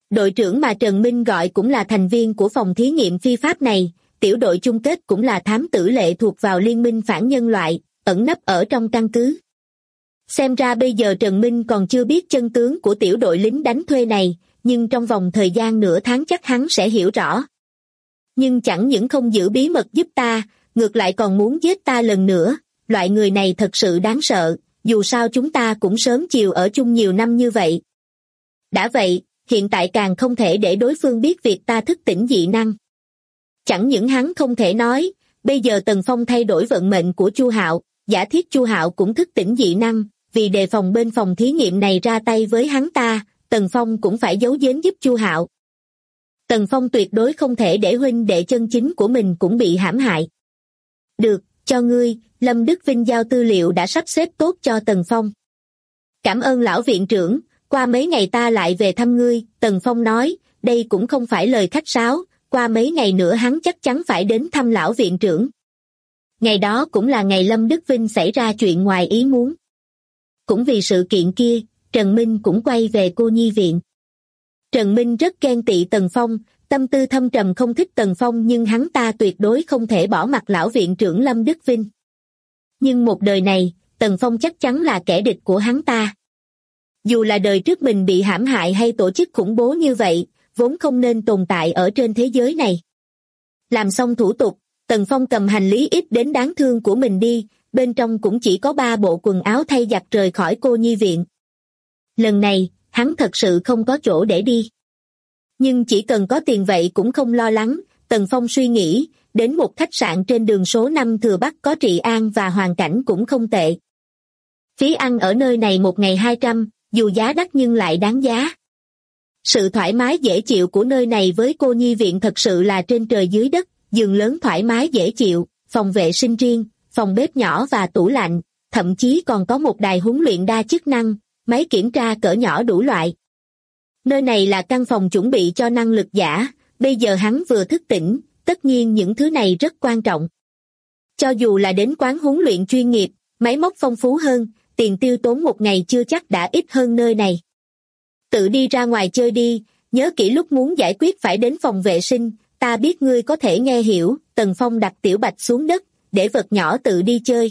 Đội trưởng mà Trần Minh gọi cũng là thành viên của phòng thí nghiệm phi pháp này, tiểu đội chung kết cũng là thám tử lệ thuộc vào liên minh phản nhân loại, ẩn nấp ở trong căn cứ. Xem ra bây giờ Trần Minh còn chưa biết chân tướng của tiểu đội lính đánh thuê này, nhưng trong vòng thời gian nửa tháng chắc hắn sẽ hiểu rõ. Nhưng chẳng những không giữ bí mật giúp ta, ngược lại còn muốn giết ta lần nữa, loại người này thật sự đáng sợ, dù sao chúng ta cũng sớm chiều ở chung nhiều năm như vậy. Đã vậy, hiện tại càng không thể để đối phương biết việc ta thức tỉnh dị năng. Chẳng những hắn không thể nói, bây giờ Tần Phong thay đổi vận mệnh của Chu Hạo, giả thiết Chu Hạo cũng thức tỉnh dị năng, vì đề phòng bên phòng thí nghiệm này ra tay với hắn ta, Tần Phong cũng phải giấu giếm giúp Chu Hạo. Tần Phong tuyệt đối không thể để huynh đệ chân chính của mình cũng bị hãm hại. Được, cho ngươi, Lâm Đức Vinh giao tư liệu đã sắp xếp tốt cho Tần Phong. Cảm ơn lão viện trưởng, qua mấy ngày ta lại về thăm ngươi, Tần Phong nói, đây cũng không phải lời khách sáo, qua mấy ngày nữa hắn chắc chắn phải đến thăm lão viện trưởng. Ngày đó cũng là ngày Lâm Đức Vinh xảy ra chuyện ngoài ý muốn. Cũng vì sự kiện kia, Trần Minh cũng quay về cô nhi viện. Trần Minh rất ghen tị Tần Phong, tâm tư thâm trầm không thích Tần Phong nhưng hắn ta tuyệt đối không thể bỏ mặc lão viện trưởng Lâm Đức Vinh. Nhưng một đời này, Tần Phong chắc chắn là kẻ địch của hắn ta. Dù là đời trước mình bị hãm hại hay tổ chức khủng bố như vậy, vốn không nên tồn tại ở trên thế giới này. Làm xong thủ tục, Tần Phong cầm hành lý ít đến đáng thương của mình đi, bên trong cũng chỉ có 3 bộ quần áo thay giặt rời khỏi cô nhi viện. Lần này, hắn thật sự không có chỗ để đi. Nhưng chỉ cần có tiền vậy cũng không lo lắng, Tần Phong suy nghĩ, đến một khách sạn trên đường số 5 Thừa Bắc có trị an và hoàn cảnh cũng không tệ. Phí ăn ở nơi này một ngày 200, dù giá đắt nhưng lại đáng giá. Sự thoải mái dễ chịu của nơi này với cô nhi viện thật sự là trên trời dưới đất, giường lớn thoải mái dễ chịu, phòng vệ sinh riêng, phòng bếp nhỏ và tủ lạnh, thậm chí còn có một đài huấn luyện đa chức năng, máy kiểm tra cỡ nhỏ đủ loại. Nơi này là căn phòng chuẩn bị cho năng lực giả, bây giờ hắn vừa thức tỉnh, tất nhiên những thứ này rất quan trọng. Cho dù là đến quán huấn luyện chuyên nghiệp, máy móc phong phú hơn, tiền tiêu tốn một ngày chưa chắc đã ít hơn nơi này. Tự đi ra ngoài chơi đi, nhớ kỹ lúc muốn giải quyết phải đến phòng vệ sinh, ta biết ngươi có thể nghe hiểu, Tần Phong đặt Tiểu Bạch xuống đất, để vật nhỏ tự đi chơi.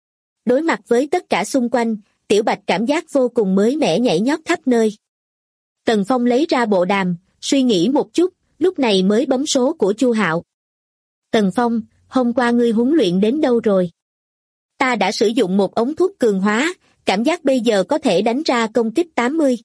Đối mặt với tất cả xung quanh, Tiểu Bạch cảm giác vô cùng mới mẻ nhảy nhót khắp nơi. Tần Phong lấy ra bộ đàm, suy nghĩ một chút, lúc này mới bấm số của Chu Hạo. Tần Phong, hôm qua ngươi huấn luyện đến đâu rồi? Ta đã sử dụng một ống thuốc cường hóa, cảm giác bây giờ có thể đánh ra công kích 80.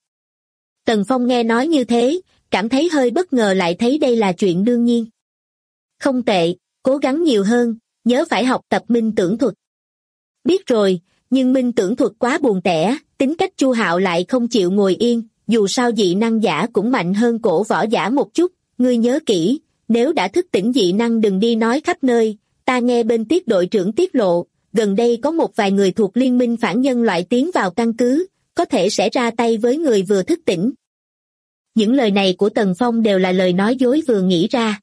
Tần Phong nghe nói như thế, cảm thấy hơi bất ngờ lại thấy đây là chuyện đương nhiên. Không tệ, cố gắng nhiều hơn, nhớ phải học tập minh tưởng thuật. Biết rồi, nhưng minh tưởng thuật quá buồn tẻ, tính cách Chu Hạo lại không chịu ngồi yên, dù sao dị năng giả cũng mạnh hơn cổ võ giả một chút, ngươi nhớ kỹ, nếu đã thức tỉnh dị năng đừng đi nói khắp nơi, ta nghe bên Tiết đội trưởng tiết lộ, gần đây có một vài người thuộc liên minh phản nhân loại tiến vào căn cứ, có thể sẽ ra tay với người vừa thức tỉnh. Những lời này của Tần Phong đều là lời nói dối vừa nghĩ ra.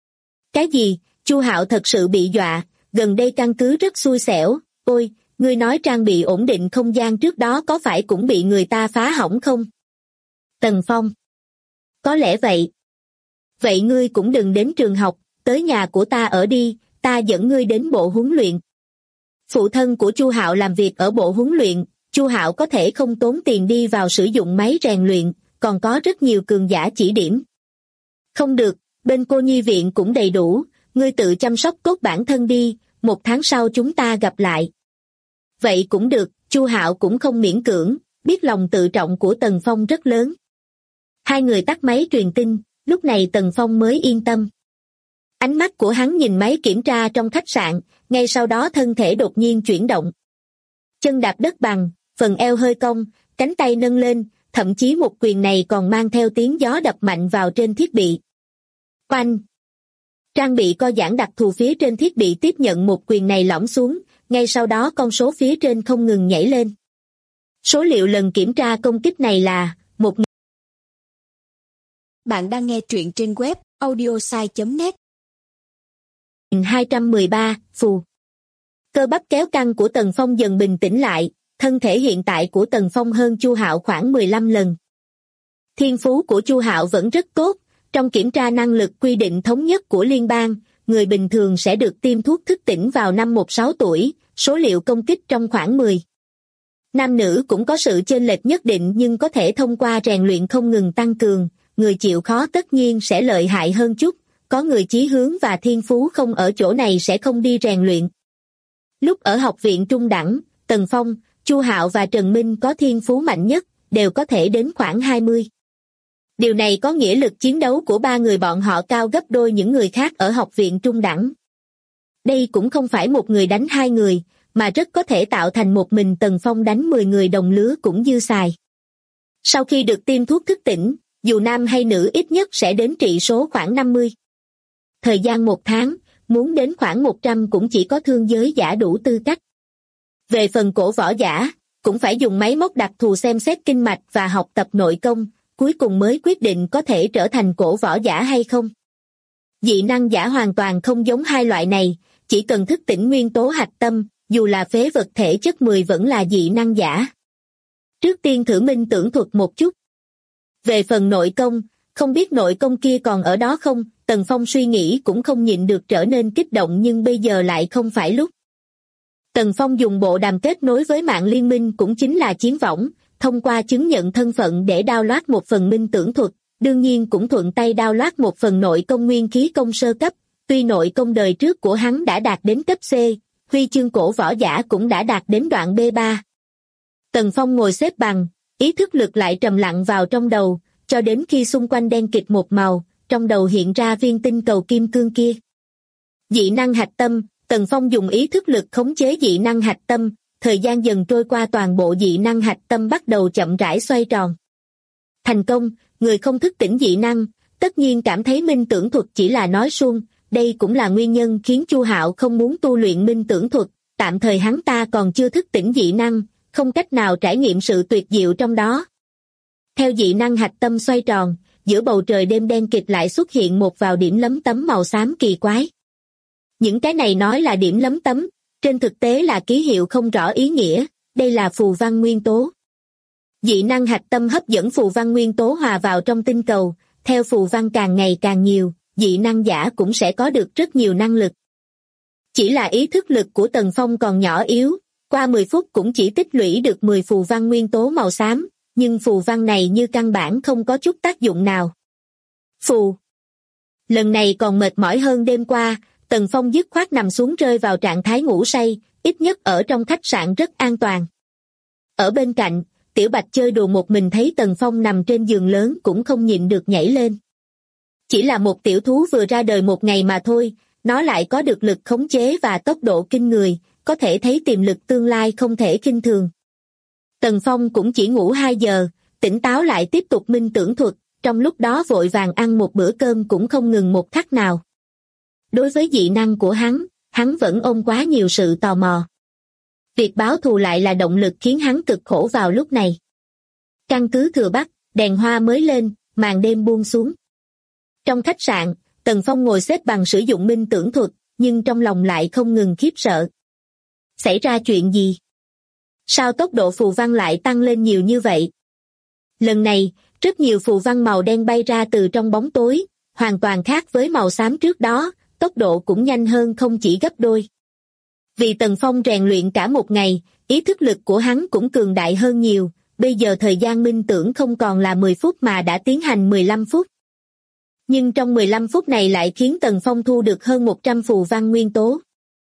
Cái gì? Chu Hạo thật sự bị dọa, gần đây căn cứ rất xui xẻo, ôi, ngươi nói trang bị ổn định không gian trước đó có phải cũng bị người ta phá hỏng không? Tần Phong. Có lẽ vậy. Vậy ngươi cũng đừng đến trường học, tới nhà của ta ở đi, ta dẫn ngươi đến bộ huấn luyện. Phụ thân của Chu Hạo làm việc ở bộ huấn luyện, Chu Hạo có thể không tốn tiền đi vào sử dụng máy rèn luyện, còn có rất nhiều cường giả chỉ điểm. Không được, bên cô nhi viện cũng đầy đủ, ngươi tự chăm sóc tốt bản thân đi, 1 tháng sau chúng ta gặp lại. Vậy cũng được, Chu Hạo cũng không miễn cưỡng, biết lòng tự trọng của Tần Phong rất lớn. Hai người tắt máy truyền tin, lúc này Tần Phong mới yên tâm. Ánh mắt của hắn nhìn máy kiểm tra trong khách sạn, ngay sau đó thân thể đột nhiên chuyển động. Chân đạp đất bằng, phần eo hơi cong, cánh tay nâng lên, thậm chí một quyền này còn mang theo tiếng gió đập mạnh vào trên thiết bị. Oanh! Trang bị co giãn đặc thù phía trên thiết bị tiếp nhận một quyền này lõm xuống, ngay sau đó con số phía trên không ngừng nhảy lên. Số liệu lần kiểm tra công kích này là 1. Bạn đang nghe truyện trên web audiosai.net. 213, phù. Cơ bắp kéo căng của Tần Phong dần bình tĩnh lại, thân thể hiện tại của Tần Phong hơn Chu Hạo khoảng 15 lần. Thiên phú của Chu Hạo vẫn rất tốt, trong kiểm tra năng lực quy định thống nhất của liên bang, người bình thường sẽ được tiêm thuốc thức tỉnh vào năm 16 tuổi, số liệu công kích trong khoảng 10. Nam nữ cũng có sự chênh lệch nhất định nhưng có thể thông qua rèn luyện không ngừng tăng cường, người chịu khó tất nhiên sẽ lợi hại hơn chút, có người chí hướng và thiên phú không ở chỗ này sẽ không đi rèn luyện. Lúc ở học viện trung đẳng, Tần Phong, Chu Hạo và Trần Minh có thiên phú mạnh nhất, đều có thể đến khoảng 20. Điều này có nghĩa lực chiến đấu của ba người bọn họ cao gấp đôi những người khác ở học viện trung đẳng. Đây cũng không phải một người đánh hai người, mà rất có thể tạo thành một mình Tần Phong đánh 10 người đồng lứa cũng dư xài. Sau khi được tiêm thuốc thức tỉnh, dù nam hay nữ ít nhất sẽ đến trị số khoảng 50. Thời gian 1 tháng, muốn đến khoảng 100 cũng chỉ có thương giới giả đủ tư cách. Về phần cổ võ giả, cũng phải dùng máy móc đặc thù xem xét kinh mạch và học tập nội công, cuối cùng mới quyết định có thể trở thành cổ võ giả hay không. Dị năng giả hoàn toàn không giống hai loại này, chỉ cần thức tỉnh nguyên tố hạch tâm, dù là phế vật thể chất 10 vẫn là dị năng giả. Trước tiên thử minh tưởng thuật một chút. Về phần nội công, không biết nội công kia còn ở đó không, Tần Phong suy nghĩ cũng không nhịn được trở nên kích động nhưng bây giờ lại không phải lúc. Tần Phong dùng bộ đàm kết nối với mạng liên minh cũng chính là chiến võng, thông qua chứng nhận thân phận để download một phần minh tưởng thuật, đương nhiên cũng thuận tay download một phần nội công nguyên khí công sơ cấp, tuy nội công đời trước của hắn đã đạt đến cấp C, huy chương cổ võ giả cũng đã đạt đến đoạn B3. Tần Phong ngồi xếp bằng, ý thức lực lại trầm lặng vào trong đầu, cho đến khi xung quanh đen kịt một màu, trong đầu hiện ra viên tinh cầu kim cương kia. Dị năng hạch tâm, Tần Phong dùng ý thức lực khống chế dị năng hạch tâm, thời gian dần trôi qua toàn bộ dị năng hạch tâm bắt đầu chậm rãi xoay tròn. Thành công, người không thức tỉnh dị năng, tất nhiên cảm thấy minh tưởng thuật chỉ là nói suông, đây cũng là nguyên nhân khiến Chu Hạo không muốn tu luyện minh tưởng thuật, tạm thời hắn ta còn chưa thức tỉnh dị năng, không cách nào trải nghiệm sự tuyệt diệu trong đó. Theo dị năng hạch tâm xoay tròn, giữa bầu trời đêm đen kịt lại xuất hiện một vào điểm lấm tấm màu xám kỳ quái. Những cái này nói là điểm lấm tấm, trên thực tế là ký hiệu không rõ ý nghĩa, đây là phù văn nguyên tố. Dị năng hạch tâm hấp dẫn phù văn nguyên tố hòa vào trong tinh cầu, theo phù văn càng ngày càng nhiều, dị năng giả cũng sẽ có được rất nhiều năng lực. Chỉ là ý thức lực của Tần Phong còn nhỏ yếu, qua 10 phút cũng chỉ tích lũy được 10 phù văn nguyên tố màu xám, nhưng phù văn này như căn bản không có chút tác dụng nào. Phù. Lần này còn mệt mỏi hơn đêm qua, Tần Phong dứt khoát nằm xuống rơi vào trạng thái ngủ say, ít nhất ở trong khách sạn rất an toàn. Ở bên cạnh, Tiểu Bạch chơi đùa một mình thấy Tần Phong nằm trên giường lớn cũng không nhịn được nhảy lên. Chỉ là một tiểu thú vừa ra đời một ngày mà thôi, nó lại có được lực khống chế và tốc độ kinh người, có thể thấy tiềm lực tương lai không thể khinh thường. Tần Phong cũng chỉ ngủ 2 giờ, tỉnh táo lại tiếp tục minh tưởng thuật, trong lúc đó vội vàng ăn một bữa cơm cũng không ngừng một khắc nào. Đối với dị năng của hắn vẫn ôm quá nhiều sự tò mò. Việc báo thù lại là động lực khiến hắn cực khổ vào lúc này. Căn cứ Thừa Bắc, đèn hoa mới lên, màn đêm buông xuống. Trong khách sạn, Tần Phong ngồi xếp bằng sử dụng minh tưởng thuật, nhưng trong lòng lại không ngừng khiếp sợ. Xảy ra chuyện gì? Sao tốc độ phù văn lại tăng lên nhiều như vậy? Lần này, rất nhiều phù văn màu đen bay ra từ trong bóng tối, hoàn toàn khác với màu xám trước đó, tốc độ cũng nhanh hơn không chỉ gấp đôi. Vì Tần Phong rèn luyện cả một ngày, ý thức lực của hắn cũng cường đại hơn nhiều, bây giờ thời gian minh tưởng không còn là 10 phút mà đã tiến hành 15 phút. Nhưng trong 15 phút này lại khiến Tần Phong thu được hơn 100 phù văn nguyên tố.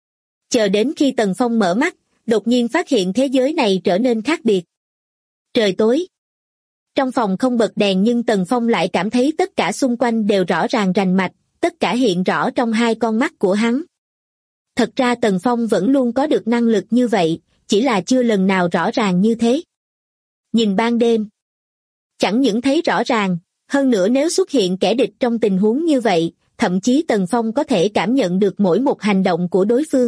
Chờ đến khi Tần Phong mở mắt, đột nhiên phát hiện thế giới này trở nên khác biệt. Trời tối. Trong phòng không bật đèn nhưng Tần Phong lại cảm thấy tất cả xung quanh đều rõ ràng rành mạch, tất cả hiện rõ trong hai con mắt của hắn. Thật ra Tần Phong vẫn luôn có được năng lực như vậy, chỉ là chưa lần nào rõ ràng như thế. Nhìn ban đêm, chẳng những thấy rõ ràng, hơn nữa nếu xuất hiện kẻ địch trong tình huống như vậy, thậm chí Tần Phong có thể cảm nhận được mỗi một hành động của đối phương.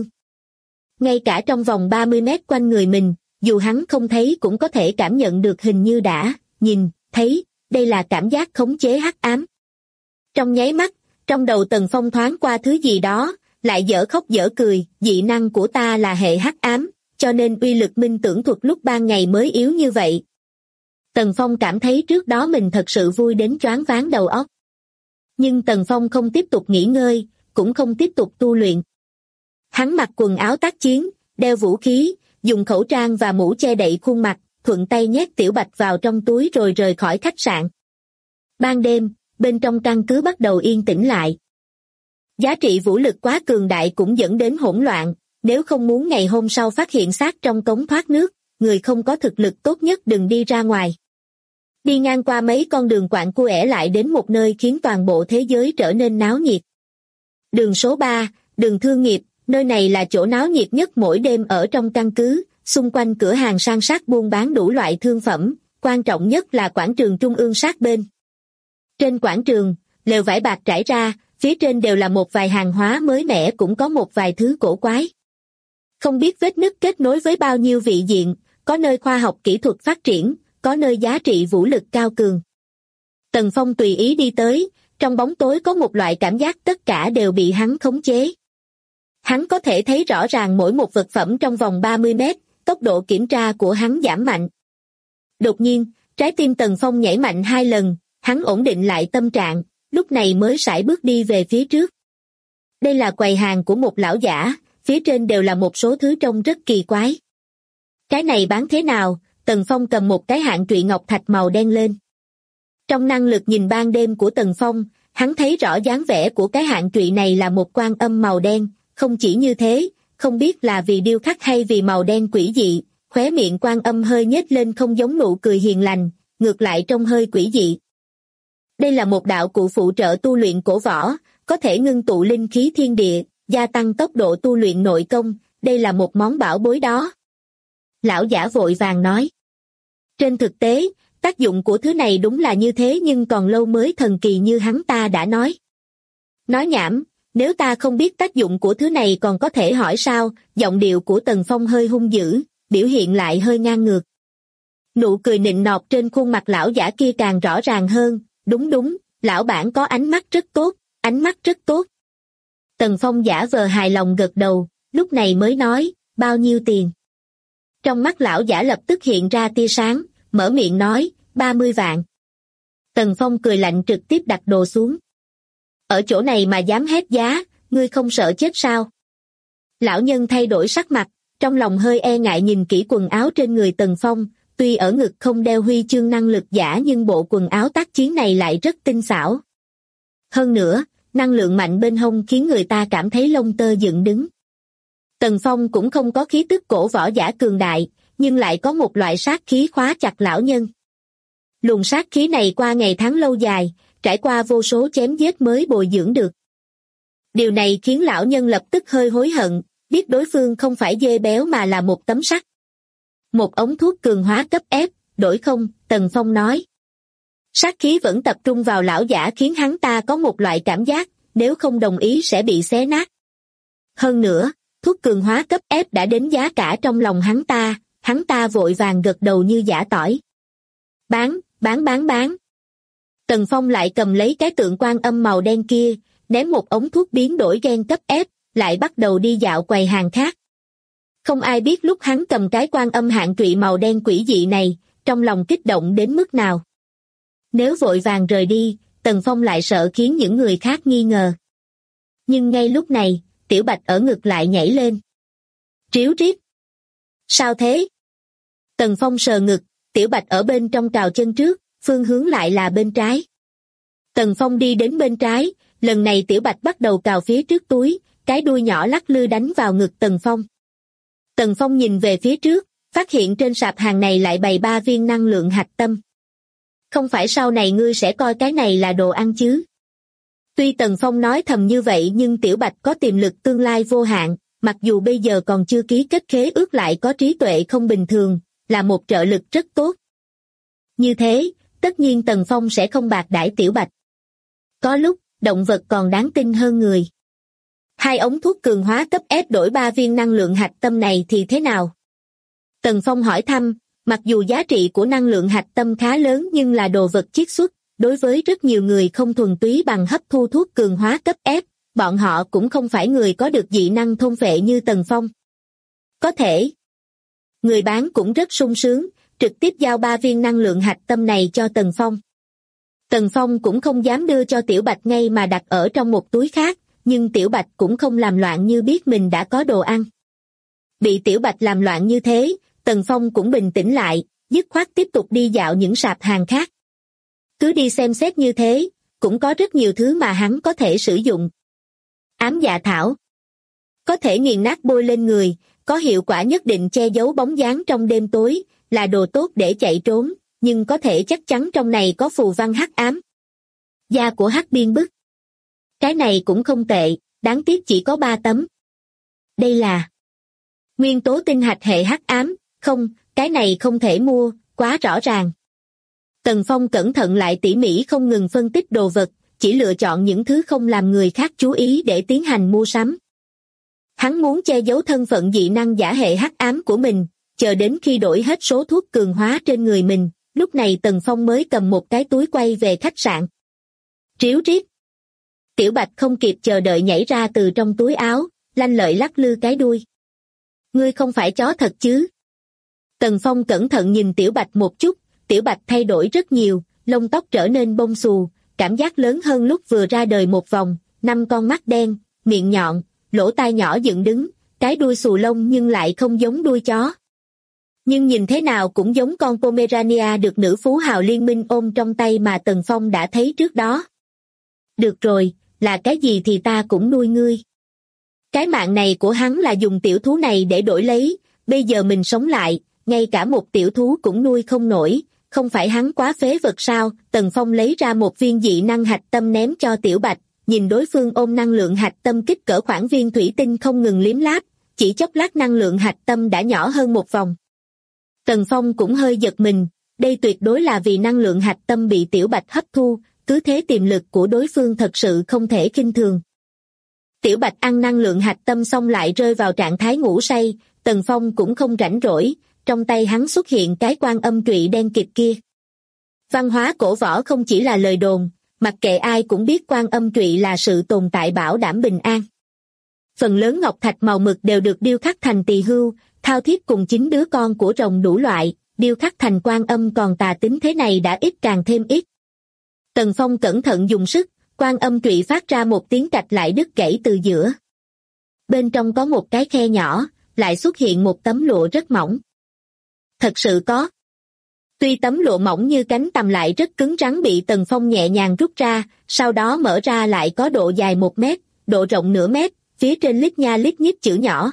Ngay cả trong vòng 30 mét quanh người mình, dù hắn không thấy cũng có thể cảm nhận được hình như đã, nhìn, thấy, đây là cảm giác khống chế hắc ám. Trong nháy mắt, trong đầu Tần Phong thoáng qua thứ gì đó, lại dở khóc dở cười, dị năng của ta là hệ hắc ám, cho nên uy lực minh tưởng thuật lúc ban ngày mới yếu như vậy. Tần Phong cảm thấy trước đó mình thật sự vui đến choáng váng đầu óc. Nhưng Tần Phong không tiếp tục nghỉ ngơi, cũng không tiếp tục tu luyện. Hắn mặc quần áo tác chiến, đeo vũ khí, dùng khẩu trang và mũ che đậy khuôn mặt, thuận tay nhét Tiểu Bạch vào trong túi rồi rời khỏi khách sạn. Ban đêm, bên trong căn cứ bắt đầu yên tĩnh lại. Giá trị vũ lực quá cường đại cũng dẫn đến hỗn loạn, nếu không muốn ngày hôm sau phát hiện xác trong cống thoát nước, người không có thực lực tốt nhất đừng đi ra ngoài. Đi ngang qua mấy con đường quạnh quẻ lại đến một nơi khiến toàn bộ thế giới trở nên náo nhiệt. Đường số 3, đường thương nghiệp, nơi này là chỗ náo nhiệt nhất mỗi đêm ở trong căn cứ, xung quanh cửa hàng san sát buôn bán đủ loại thương phẩm, quan trọng nhất là quảng trường trung ương sát bên. Trên quảng trường, lều vải bạc trải ra, phía trên đều là một vài hàng hóa mới mẻ cũng có một vài thứ cổ quái. Không biết vết nứt kết nối với bao nhiêu vị diện, có nơi khoa học kỹ thuật phát triển, có nơi giá trị vũ lực cao cường. Tần Phong tùy ý đi tới, trong bóng tối có một loại cảm giác tất cả đều bị hắn khống chế. Hắn có thể thấy rõ ràng mỗi một vật phẩm trong vòng 30 mét, tốc độ kiểm tra của hắn giảm mạnh. Đột nhiên, trái tim Tần Phong nhảy mạnh 2 lần, hắn ổn định lại tâm trạng, lúc này mới sải bước đi về phía trước. Đây là quầy hàng của một lão giả, phía trên đều là một số thứ trông rất kỳ quái. Cái này bán thế nào? Tần Phong cầm một cái hạng trụy ngọc thạch màu đen lên. Trong năng lực nhìn ban đêm của Tần Phong, hắn thấy rõ dáng vẻ của cái hạng trụy này là một quan âm màu đen, không chỉ như thế, không biết là vì điêu khắc hay vì màu đen quỷ dị, khóe miệng quan âm hơi nhếch lên không giống nụ cười hiền lành, ngược lại trông hơi quỷ dị. Đây là một đạo cụ phụ trợ tu luyện cổ võ, có thể ngưng tụ linh khí thiên địa, gia tăng tốc độ tu luyện nội công, đây là một món bảo bối đó. Lão giả vội vàng nói. Trên thực tế, tác dụng của thứ này đúng là như thế nhưng còn lâu mới thần kỳ như hắn ta đã nói. Nói nhảm, nếu ta không biết tác dụng của thứ này còn có thể hỏi sao, giọng điệu của Tần Phong hơi hung dữ, biểu hiện lại hơi ngang ngược. Nụ cười nịnh nọt trên khuôn mặt lão giả kia càng rõ ràng hơn, đúng, lão bản có ánh mắt rất tốt, ánh mắt rất tốt. Tần Phong giả vờ hài lòng gật đầu, lúc này mới nói, bao nhiêu tiền? Trong mắt lão giả lập tức hiện ra tia sáng, mở miệng nói, 30 vạn. Tần Phong cười lạnh trực tiếp đặt đồ xuống. Ở chỗ này mà dám hét giá, ngươi không sợ chết sao? Lão nhân thay đổi sắc mặt, trong lòng hơi e ngại nhìn kỹ quần áo trên người Tần Phong, tuy ở ngực không đeo huy chương năng lực giả nhưng bộ quần áo tác chiến này lại rất tinh xảo. Hơn nữa, năng lượng mạnh bên hông khiến người ta cảm thấy lông tơ dựng đứng. Tần Phong cũng không có khí tức cổ võ giả cường đại, nhưng lại có một loại sát khí khóa chặt lão nhân. Luồng sát khí này qua ngày tháng lâu dài, trải qua vô số chém giết mới bồi dưỡng được. Điều này khiến lão nhân lập tức hơi hối hận, biết đối phương không phải dê béo mà là một tấm sắt. Một ống thuốc cường hóa cấp ép, đổi không? Tần Phong nói. Sát khí vẫn tập trung vào lão giả khiến hắn ta có một loại cảm giác, nếu không đồng ý sẽ bị xé nát. Hơn nữa, thuốc cường hóa cấp ép đã đến giá cả trong lòng hắn ta vội vàng gật đầu như giã tỏi. Bán. Tần Phong lại cầm lấy cái tượng quan âm màu đen kia, ném một ống thuốc biến đổi gen cấp ép, lại bắt đầu đi dạo quầy hàng khác. Không ai biết lúc hắn cầm cái quan âm hạng trụy màu đen quỷ dị này, trong lòng kích động đến mức nào. Nếu vội vàng rời đi, Tần Phong lại sợ khiến những người khác nghi ngờ. Nhưng ngay lúc này, Tiểu Bạch ở ngực lại nhảy lên. Tríu rít. Sao thế? Tần Phong sờ ngực, Tiểu Bạch ở bên trong cào chân trước, phương hướng lại là bên trái. Tần Phong đi đến bên trái, lần này Tiểu Bạch bắt đầu cào phía trước túi, cái đuôi nhỏ lắc lư đánh vào ngực Tần Phong. Tần Phong nhìn về phía trước, phát hiện trên sạp hàng này lại bày 3 viên năng lượng hạch tâm. Không phải sau này ngươi sẽ coi cái này là đồ ăn chứ? Tuy Tần Phong nói thầm như vậy nhưng Tiểu Bạch có tiềm lực tương lai vô hạn, mặc dù bây giờ còn chưa ký kết khế ước lại có trí tuệ không bình thường, là một trợ lực rất tốt. Như thế, tất nhiên Tần Phong sẽ không bạc đãi Tiểu Bạch. Có lúc, động vật còn đáng tin hơn người. 2 ống thuốc cường hóa cấp ép đổi 3 viên năng lượng hạch tâm này thì thế nào? Tần Phong hỏi thăm, mặc dù giá trị của năng lượng hạch tâm khá lớn nhưng là đồ vật chiết xuất, đối với rất nhiều người không thuần túy bằng hấp thu thuốc cường hóa cấp ép, bọn họ cũng không phải người có được dị năng thôn phệ như Tần Phong. Có thể. Người bán cũng rất sung sướng, trực tiếp giao 3 viên năng lượng hạch tâm này cho Tần Phong. Tần Phong cũng không dám đưa cho Tiểu Bạch ngay mà đặt ở trong một túi khác, nhưng Tiểu Bạch cũng không làm loạn như biết mình đã có đồ ăn. Bị Tiểu Bạch làm loạn như thế, Tần Phong cũng bình tĩnh lại, dứt khoát tiếp tục đi dạo những sạp hàng khác. Cứ đi xem xét như thế, cũng có rất nhiều thứ mà hắn có thể sử dụng. Ám dạ thảo có thể nghiền nát bôi lên người, có hiệu quả nhất định che giấu bóng dáng trong đêm tối, là đồ tốt để chạy trốn, nhưng có thể chắc chắn trong này có phù văn hắc ám. Da của hắc biên bức. Cái này cũng không tệ, đáng tiếc chỉ có 3 tấm. Đây là nguyên tố tinh hạch hệ hắc ám, không, cái này không thể mua, quá rõ ràng. Tần Phong cẩn thận lại tỉ mỉ không ngừng phân tích đồ vật, chỉ lựa chọn những thứ không làm người khác chú ý để tiến hành mua sắm. Hắn muốn che giấu thân phận dị năng giả hệ hắc ám của mình, chờ đến khi đổi hết số thuốc cường hóa trên người mình, lúc này Tần Phong mới cầm một cái túi quay về khách sạn. Ríu rít. Tiểu Bạch không kịp chờ đợi nhảy ra từ trong túi áo, lanh lợi lắc lư cái đuôi. Ngươi không phải chó thật chứ? Tần Phong cẩn thận nhìn Tiểu Bạch một chút, Tiểu Bạch thay đổi rất nhiều, lông tóc trở nên bông xù, cảm giác lớn hơn lúc vừa ra đời một vòng, 5 con mắt đen, miệng nhọn, lỗ tai nhỏ dựng đứng, cái đuôi xù lông nhưng lại không giống đuôi chó. Nhưng nhìn thế nào cũng giống con Pomerania được nữ phú hào liên minh ôm trong tay mà Tần Phong đã thấy trước đó. Được rồi, là cái gì thì ta cũng nuôi ngươi. Cái mạng này của hắn là dùng tiểu thú này để đổi lấy, bây giờ mình sống lại, ngay cả một tiểu thú cũng nuôi không nổi, không phải hắn quá phế vật sao? Tần Phong lấy ra một viên dị năng hạch tâm ném cho Tiểu Bạch, nhìn đối phương ôm năng lượng hạch tâm kích cỡ khoảng viên thủy tinh không ngừng liếm láp, chỉ chốc lát năng lượng hạch tâm đã nhỏ hơn một vòng. Tần Phong cũng hơi giật mình, đây tuyệt đối là vì năng lượng hạch tâm bị Tiểu Bạch hấp thu, cứ thế tiềm lực của đối phương thật sự không thể khinh thường. Tiểu Bạch ăn năng lượng hạch tâm xong lại rơi vào trạng thái ngủ say, Tần Phong cũng không rảnh rỗi, trong tay hắn xuất hiện cái quan âm trụy đen kịt kia. Văn hóa cổ võ không chỉ là lời đồn, mặc kệ ai cũng biết quan âm trụy là sự tồn tại bảo đảm bình an. Phần lớn ngọc thạch màu mực đều được điêu khắc thành tỳ hưu, thao thiết cùng 9 đứa con của rồng đủ loại, điêu khắc thành quan âm còn tà tính thế này đã ít càng thêm ít. Tần Phong cẩn thận dùng sức, quan âm trụy phát ra một tiếng cạch lại đứt gãy từ giữa. Bên trong có một cái khe nhỏ, lại xuất hiện một tấm lụa rất mỏng. Thật sự có. Tuy tấm lụa mỏng như cánh tằm lại rất cứng rắn bị Tần Phong nhẹ nhàng rút ra, sau đó mở ra lại có độ dài 1 mét, độ rộng nửa mét, phía trên lít nha lít nhít chữ nhỏ.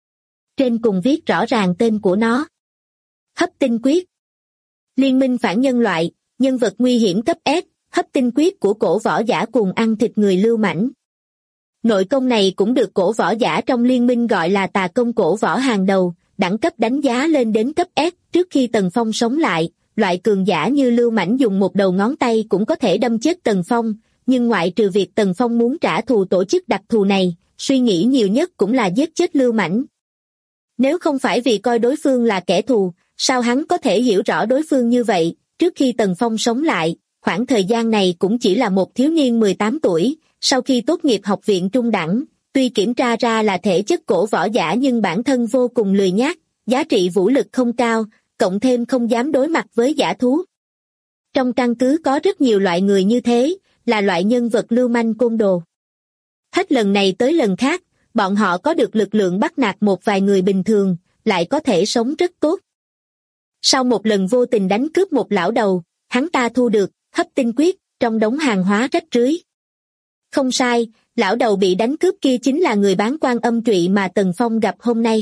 Trên cùng viết rõ ràng tên của nó. Hấp tinh quyết. Liên minh phản nhân loại, nhân vật nguy hiểm cấp S, hấp tinh quyết của cổ võ giả cuồng ăn thịt người lưu mãnh. Nội công này cũng được cổ võ giả trong liên minh gọi là tà công cổ võ hàng đầu, đẳng cấp đánh giá lên đến cấp S. Trước khi Tần Phong sống lại, loại cường giả như lưu mãnh dùng một đầu ngón tay cũng có thể đâm chết Tần Phong, nhưng ngoại trừ việc Tần Phong muốn trả thù tổ chức đặc thù này, suy nghĩ nhiều nhất cũng là giết chết lưu mãnh. Nếu không phải vì coi đối phương là kẻ thù, sao hắn có thể hiểu rõ đối phương như vậy? Trước khi Tần Phong sống lại, khoảng thời gian này cũng chỉ là một thiếu niên 18 tuổi, sau khi tốt nghiệp học viện trung đẳng, tuy kiểm tra ra là thể chất cổ võ giả nhưng bản thân vô cùng lười nhác, giá trị vũ lực không cao, cộng thêm không dám đối mặt với dã thú. Trong căn cứ có rất nhiều loại người như thế, là loại nhân vật lưu manh côn đồ. Hết lần này tới lần khác, bọn họ có được lực lượng bắt nạt một vài người bình thường, lại có thể sống rất tốt. Sau một lần vô tình đánh cướp một lão đầu, hắn ta thu được hấp tinh quyết trong đống hàng hóa rách rưới. Không sai, lão đầu bị đánh cướp kia chính là người bán quan âm trụy mà Tần Phong gặp hôm nay.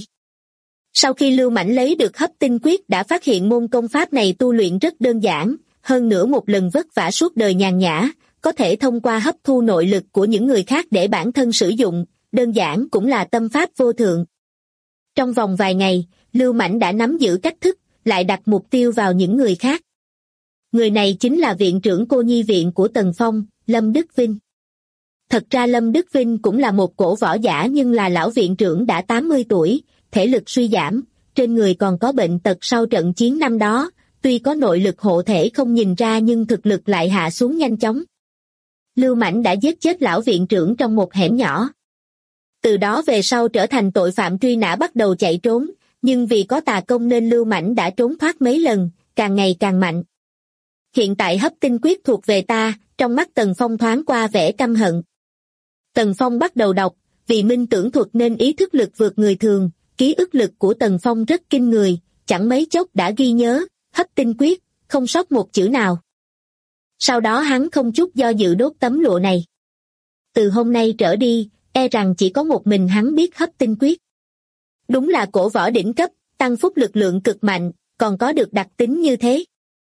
Sau khi Lưu Mãnh lấy được hấp tinh quyết đã phát hiện môn công pháp này tu luyện rất đơn giản, hơn nữa một lần vất vả suốt đời nhàn nhã, có thể thông qua hấp thu nội lực của những người khác để bản thân sử dụng, đơn giản cũng là tâm pháp vô thượng. Trong vòng vài ngày, Lưu Mãnh đã nắm giữ cách thức, lại đặt mục tiêu vào những người khác. Người này chính là viện trưởng cô nhi viện của Tần Phong, Lâm Đức Vinh. Thật ra Lâm Đức Vinh cũng là một cổ võ giả nhưng là lão viện trưởng đã 80 tuổi, thể lực suy giảm, trên người còn có bệnh tật sau trận chiến năm đó, tuy có nội lực hộ thể không nhìn ra nhưng thực lực lại hạ xuống nhanh chóng. Lưu Mãnh đã giết chết lão viện trưởng trong một hẻm nhỏ. Từ đó về sau trở thành tội phạm truy nã bắt đầu chạy trốn, nhưng vì có tà công nên Lưu Mãnh đã trốn thoát mấy lần, càng ngày càng mạnh. Hiện tại hấp tinh quyết thuộc về ta, trong mắt Tần Phong thoáng qua vẻ căm hận. Tần Phong bắt đầu đọc, vì minh tưởng thuật nên ý thức lực vượt người thường, ký ức lực của Tần Phong rất kinh người, chẳng mấy chốc đã ghi nhớ, hấp tinh quyết, không sót một chữ nào. Sau đó hắn không chút do dự đốt tấm lụa này. Từ hôm nay trở đi, e rằng chỉ có một mình hắn biết hấp tinh quyết. Đúng là cổ võ đỉnh cấp, tăng phúc lực lượng cực mạnh, còn có được đặc tính như thế.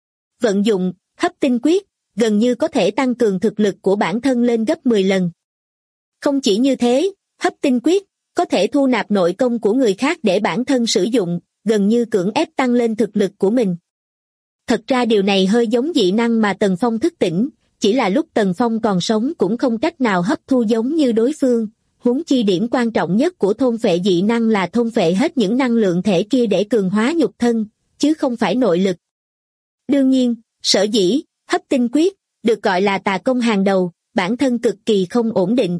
Vận dụng, hấp tinh quyết, gần như có thể tăng cường thực lực của bản thân lên gấp 10 lần. Không chỉ như thế, hấp tinh quyết, có thể thu nạp nội công của người khác để bản thân sử dụng, gần như cưỡng ép tăng lên thực lực của mình. Thật ra điều này hơi giống dị năng mà Tần Phong thức tỉnh, chỉ là lúc Tần Phong còn sống cũng không cách nào hấp thu giống như đối phương, huống chi điểm quan trọng nhất của thôn phệ dị năng là thôn phệ hết những năng lượng thể kia để cường hóa nhục thân, chứ không phải nội lực. Đương nhiên, sở dĩ, hấp tinh quyết, được gọi là tà công hàng đầu, bản thân cực kỳ không ổn định.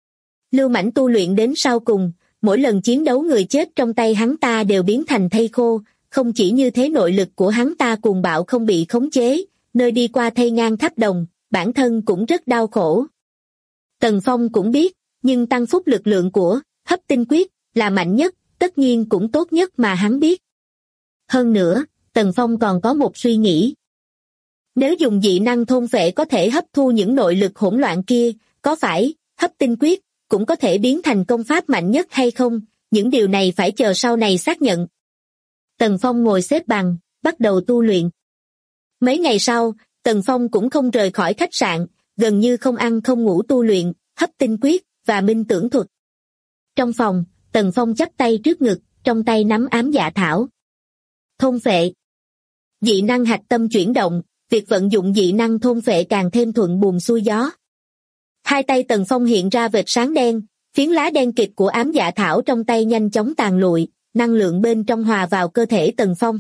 Lưu Mãnh tu luyện đến sau cùng, mỗi lần chiến đấu người chết trong tay hắn ta đều biến thành thây khô, không chỉ như thế nội lực của hắn ta cuồng bạo không bị khống chế, nơi đi qua thây ngang khắp đồng, bản thân cũng rất đau khổ. Tần Phong cũng biết, nhưng tăng phúc lực lượng của hấp tinh quyết là mạnh nhất, tất nhiên cũng tốt nhất mà hắn biết. Hơn nữa, Tần Phong còn có một suy nghĩ. Nếu dùng dị năng thôn phệ có thể hấp thu những nội lực hỗn loạn kia, có phải hấp tinh quyết cũng có thể biến thành công pháp mạnh nhất hay không? Những điều này phải chờ sau này xác nhận. Tần Phong ngồi xếp bằng, bắt đầu tu luyện. Mấy ngày sau, Tần Phong cũng không rời khỏi khách sạn, gần như không ăn không ngủ tu luyện, hấp tinh quyết và minh tưởng thuật. Trong phòng, Tần Phong chắp tay trước ngực, trong tay nắm ám dạ thảo. Thôn phệ. Dị năng hạch tâm chuyển động, việc vận dụng dị năng thôn phệ càng thêm thuận buồm xuôi gió. Hai tay Tần Phong hiện ra vệt sáng đen, phiến lá đen kịt của ám dạ thảo trong tay nhanh chóng tàn lụi, năng lượng bên trong hòa vào cơ thể Tần Phong.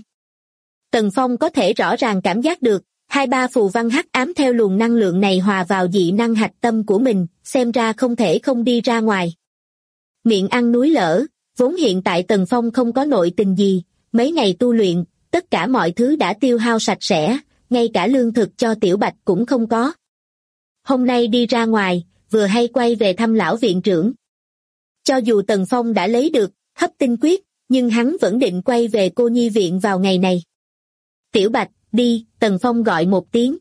Tần Phong có thể rõ ràng cảm giác được, 2-3 phù văn hắc ám theo luồng năng lượng này hòa vào dị năng hạch tâm của mình, xem ra không thể không đi ra ngoài. Miệng ăn núi lở, vốn hiện tại Tần Phong không có nội tình gì, mấy ngày tu luyện, tất cả mọi thứ đã tiêu hao sạch sẽ, ngay cả lương thực cho Tiểu Bạch cũng không có. Hôm nay đi ra ngoài, vừa hay quay về thăm lão viện trưởng. Cho dù Tần Phong đã lấy được hấp tinh quyết, nhưng hắn vẫn định quay về cô nhi viện vào ngày này. Tiểu Bạch, đi, Tần Phong gọi một tiếng.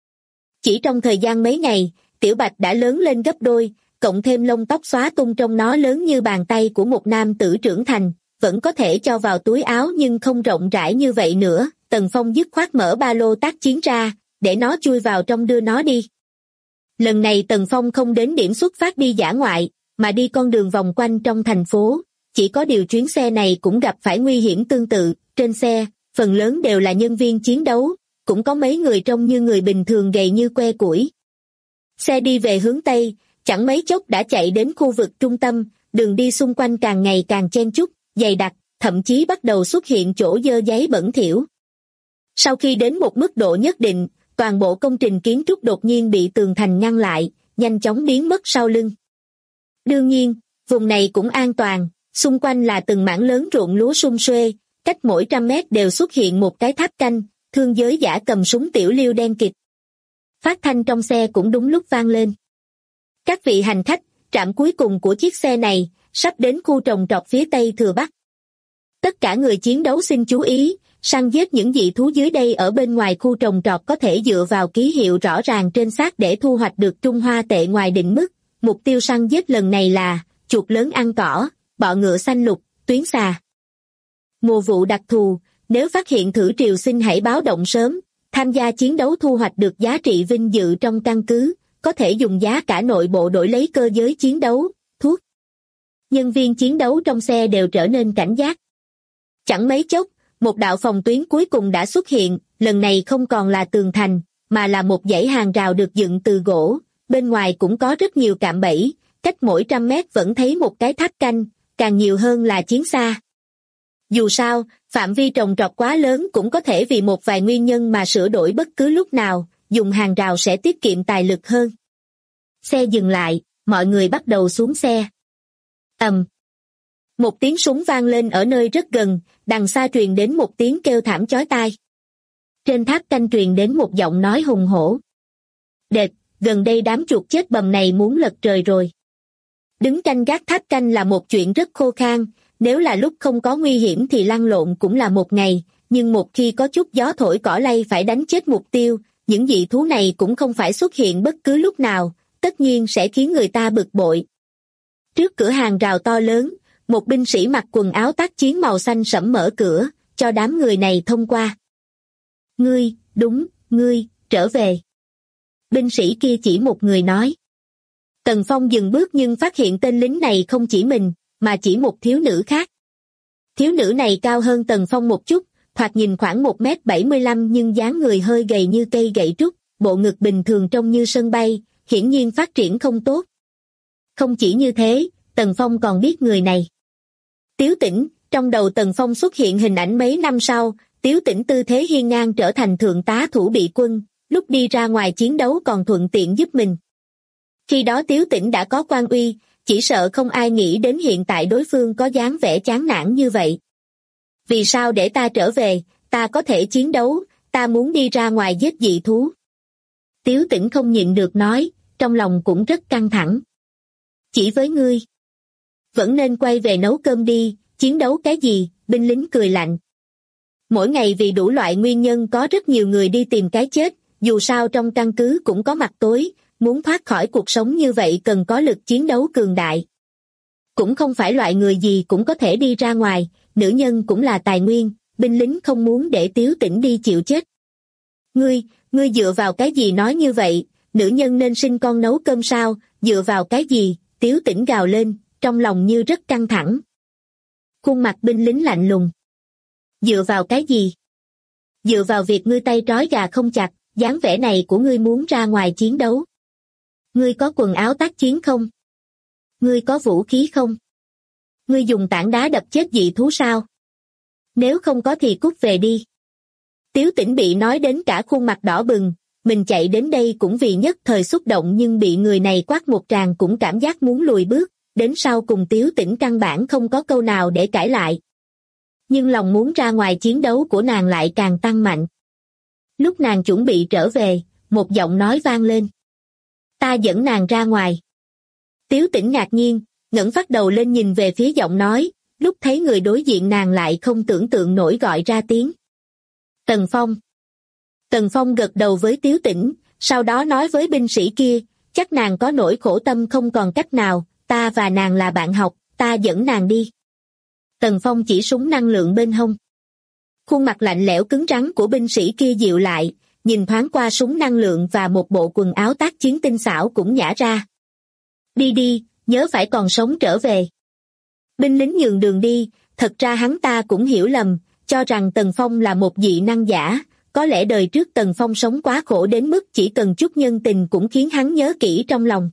Chỉ trong thời gian mấy ngày, Tiểu Bạch đã lớn lên gấp đôi, cộng thêm lông tóc xóa tung trong nó lớn như bàn tay của một nam tử trưởng thành, vẫn có thể cho vào túi áo nhưng không rộng rãi như vậy nữa. Tần Phong dứt khoát mở ba lô tác chiến ra, để nó chui vào trong đưa nó đi. Lần này Tần Phong không đến điểm xuất phát đi dã ngoại, mà đi con đường vòng quanh trong thành phố. Chỉ có điều chuyến xe này cũng gặp phải nguy hiểm tương tự, trên xe, phần lớn đều là nhân viên chiến đấu, cũng có mấy người trông như người bình thường gầy như que củi. Xe đi về hướng Tây, chẳng mấy chốc đã chạy đến khu vực trung tâm, đường đi xung quanh càng ngày càng chen chúc, dày đặc, thậm chí bắt đầu xuất hiện chỗ dơ giấy bẩn thỉu. Sau khi đến một mức độ nhất định, toàn bộ công trình kiến trúc đột nhiên bị tường thành ngăn lại, nhanh chóng biến mất sau lưng. Đương nhiên, vùng này cũng an toàn, xung quanh là từng mảng lớn ruộng lúa sum xuê, cách mỗi 100 mét đều xuất hiện một cái tháp canh, thương giới giả cầm súng tiểu liêu đen kịt. Phát thanh trong xe cũng đúng lúc vang lên. Các vị hành khách, trạm cuối cùng của chiếc xe này, sắp đến khu trồng trọt phía Tây Thừa Bắc. Tất cả người chiến đấu xin chú ý, săn giết những dị thú dưới đây ở bên ngoài khu trồng trọt có thể dựa vào ký hiệu rõ ràng trên xác để thu hoạch được trung hoa tệ ngoài định mức. Mục tiêu săn giết lần này là chuột lớn ăn cỏ, bọ ngựa xanh lục, tuyến xà. Mùa vụ đặc thù, nếu phát hiện thử triều xin hãy báo động sớm, tham gia chiến đấu thu hoạch được giá trị vinh dự trong căn cứ, có thể dùng giá cả nội bộ đổi lấy cơ giới chiến đấu, thuốc. Nhân viên chiến đấu trong xe đều trở nên cảnh giác. Chẳng mấy chốc, một đạo phòng tuyến cuối cùng đã xuất hiện, lần này không còn là tường thành, mà là một dãy hàng rào được dựng từ gỗ, bên ngoài cũng có rất nhiều cạm bẫy, cách mỗi 100 mét vẫn thấy một cái tháp canh, càng nhiều hơn là chiến xa. Dù sao, phạm vi trồng trọt quá lớn cũng có thể vì một vài nguyên nhân mà sửa đổi bất cứ lúc nào, dùng hàng rào sẽ tiết kiệm tài lực hơn. Xe dừng lại, mọi người bắt đầu xuống xe. Một tiếng súng vang lên ở nơi rất gần, đằng xa truyền đến một tiếng kêu thảm chói tai. Trên tháp canh truyền đến một giọng nói hùng hổ. Đệt, gần đây đám chuột chết bầm này muốn lật trời rồi. Đứng canh gác tháp canh là một chuyện rất khô khan, nếu là lúc không có nguy hiểm thì lăn lộn cũng là một ngày, nhưng một khi có chút gió thổi cỏ lay phải đánh chết mục tiêu, những dị thú này cũng không phải xuất hiện bất cứ lúc nào, tất nhiên sẽ khiến người ta bực bội. Trước cửa hàng rào to lớn, một binh sĩ mặc quần áo tác chiến màu xanh sẫm mở cửa, cho đám người này thông qua. Ngươi, đúng, ngươi, trở về. Binh sĩ kia chỉ một người nói. Tần Phong dừng bước nhưng phát hiện tên lính này không chỉ mình, mà chỉ một thiếu nữ khác. Thiếu nữ này cao hơn Tần Phong một chút, thoạt nhìn khoảng 1m75 nhưng dáng người hơi gầy như cây gậy trúc, bộ ngực bình thường trông như sân bay, hiển nhiên phát triển không tốt. Không chỉ như thế, Tần Phong còn biết người này. Tiếu Tĩnh, trong đầu Tần Phong xuất hiện hình ảnh mấy năm sau, Tiếu Tĩnh tư thế hiên ngang trở thành thượng tá thủ bị quân, lúc đi ra ngoài chiến đấu còn thuận tiện giúp mình. Khi đó Tiếu Tĩnh đã có quan uy, chỉ sợ không ai nghĩ đến hiện tại đối phương có dáng vẻ chán nản như vậy. Vì sao để ta trở về, ta có thể chiến đấu, ta muốn đi ra ngoài giết dị thú. Tiếu Tĩnh không nhịn được nói, trong lòng cũng rất căng thẳng. Chỉ với ngươi. Vẫn nên quay về nấu cơm đi, chiến đấu cái gì, binh lính cười lạnh. Mỗi ngày vì đủ loại nguyên nhân có rất nhiều người đi tìm cái chết, dù sao trong căn cứ cũng có mặt tối, muốn thoát khỏi cuộc sống như vậy cần có lực chiến đấu cường đại. Cũng không phải loại người gì cũng có thể đi ra ngoài, nữ nhân cũng là tài nguyên, binh lính không muốn để Tiếu Tĩnh đi chịu chết. Ngươi dựa vào cái gì nói như vậy, nữ nhân nên sinh con nấu cơm sao, dựa vào cái gì, Tiếu Tĩnh gào lên, trong lòng như rất căng thẳng. Khuôn mặt binh lính lạnh lùng. Dựa vào cái gì? Dựa vào việc ngươi tay trói gà không chặt, dáng vẻ này của ngươi muốn ra ngoài chiến đấu. Ngươi có quần áo tác chiến không? Ngươi có vũ khí không? Ngươi dùng tảng đá đập chết dị thú sao? Nếu không có thì cút về đi. Tiếu Tĩnh bị nói đến cả khuôn mặt đỏ bừng, mình chạy đến đây cũng vì nhất thời xúc động nhưng bị người này quát một tràng cũng cảm giác muốn lùi bước, đến sau cùng Tiếu Tĩnh căn bản không có câu nào để cãi lại. Nhưng lòng muốn ra ngoài chiến đấu của nàng lại càng tăng mạnh. Lúc nàng chuẩn bị trở về, một giọng nói vang lên. Ta dẫn nàng ra ngoài. Tiếu Tĩnh ngạc nhiên, ngẩng phát đầu lên nhìn về phía giọng nói, lúc thấy người đối diện nàng lại không tưởng tượng nổi gọi ra tiếng. Tần Phong. Tần Phong gật đầu với Tiếu Tĩnh, sau đó nói với binh sĩ kia, chắc nàng có nỗi khổ tâm không còn cách nào, ta và nàng là bạn học, ta dẫn nàng đi. Tần Phong chỉ súng năng lượng bên hông. Khuôn mặt lạnh lẽo cứng rắn của binh sĩ kia dịu lại, nhìn thoáng qua súng năng lượng và một bộ quần áo tác chiến tinh xảo cũng nhả ra. Đi đi, nhớ phải còn sống trở về. Binh lính nhường đường đi, thật ra hắn ta cũng hiểu lầm, cho rằng Tần Phong là một dị năng giả, có lẽ đời trước Tần Phong sống quá khổ đến mức chỉ cần chút nhân tình cũng khiến hắn nhớ kỹ trong lòng.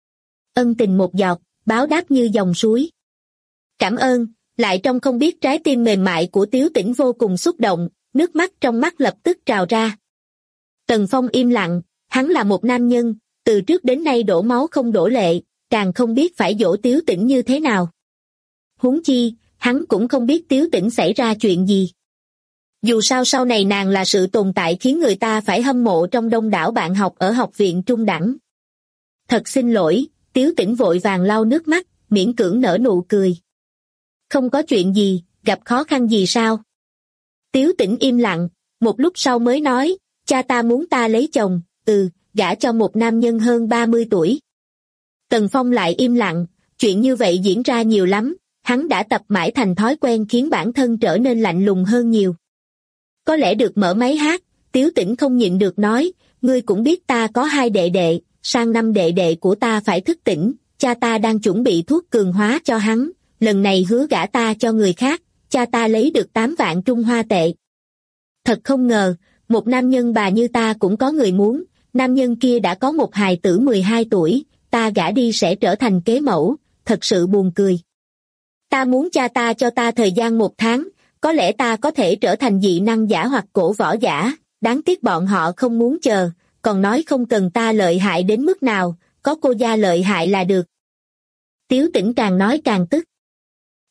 Ân tình một giọt, báo đáp như dòng suối. Cảm ơn, lại trong không biết trái tim mềm mại của Tiếu Tĩnh vô cùng xúc động, nước mắt trong mắt lập tức trào ra. Tần Phong im lặng, hắn là một nam nhân, từ trước đến nay đổ máu không đổ lệ, càng không biết phải dỗ Tiếu Tĩnh như thế nào. Huống chi, hắn cũng không biết Tiếu Tĩnh xảy ra chuyện gì. Dù sao sau này nàng là sự tồn tại khiến người ta phải hâm mộ trong đông đảo bạn học ở học viện trung đẳng. Thật xin lỗi, Tiếu Tĩnh vội vàng lau nước mắt, miễn cưỡng nở nụ cười. Không có chuyện gì, gặp khó khăn gì sao? Tiếu Tĩnh im lặng, một lúc sau mới nói, cha ta muốn ta lấy chồng, gả cho một nam nhân hơn 30 tuổi. Tần Phong lại im lặng, chuyện như vậy diễn ra nhiều lắm, hắn đã tập mãi thành thói quen khiến bản thân trở nên lạnh lùng hơn nhiều. Có lẽ được mở máy hát, Tiếu Tĩnh không nhịn được nói, ngươi cũng biết ta có 2 đệ đệ, sang năm đệ đệ của ta phải thức tỉnh, cha ta đang chuẩn bị thuốc cường hóa cho hắn, lần này hứa gả ta cho người khác, cha ta lấy được 8 vạn Trung Hoa tệ. Thật không ngờ, một nam nhân bà như ta cũng có người muốn, nam nhân kia đã có một hài tử 12 tuổi, ta gả đi sẽ trở thành kế mẫu, thật sự buồn cười. Ta muốn cha ta cho ta thời gian 1 tháng, có lẽ ta có thể trở thành dị năng giả hoặc cổ võ giả, đáng tiếc bọn họ không muốn chờ, còn nói không cần ta lợi hại đến mức nào, có cô gia lợi hại là được. Tiếu Tĩnh càng nói càng tức.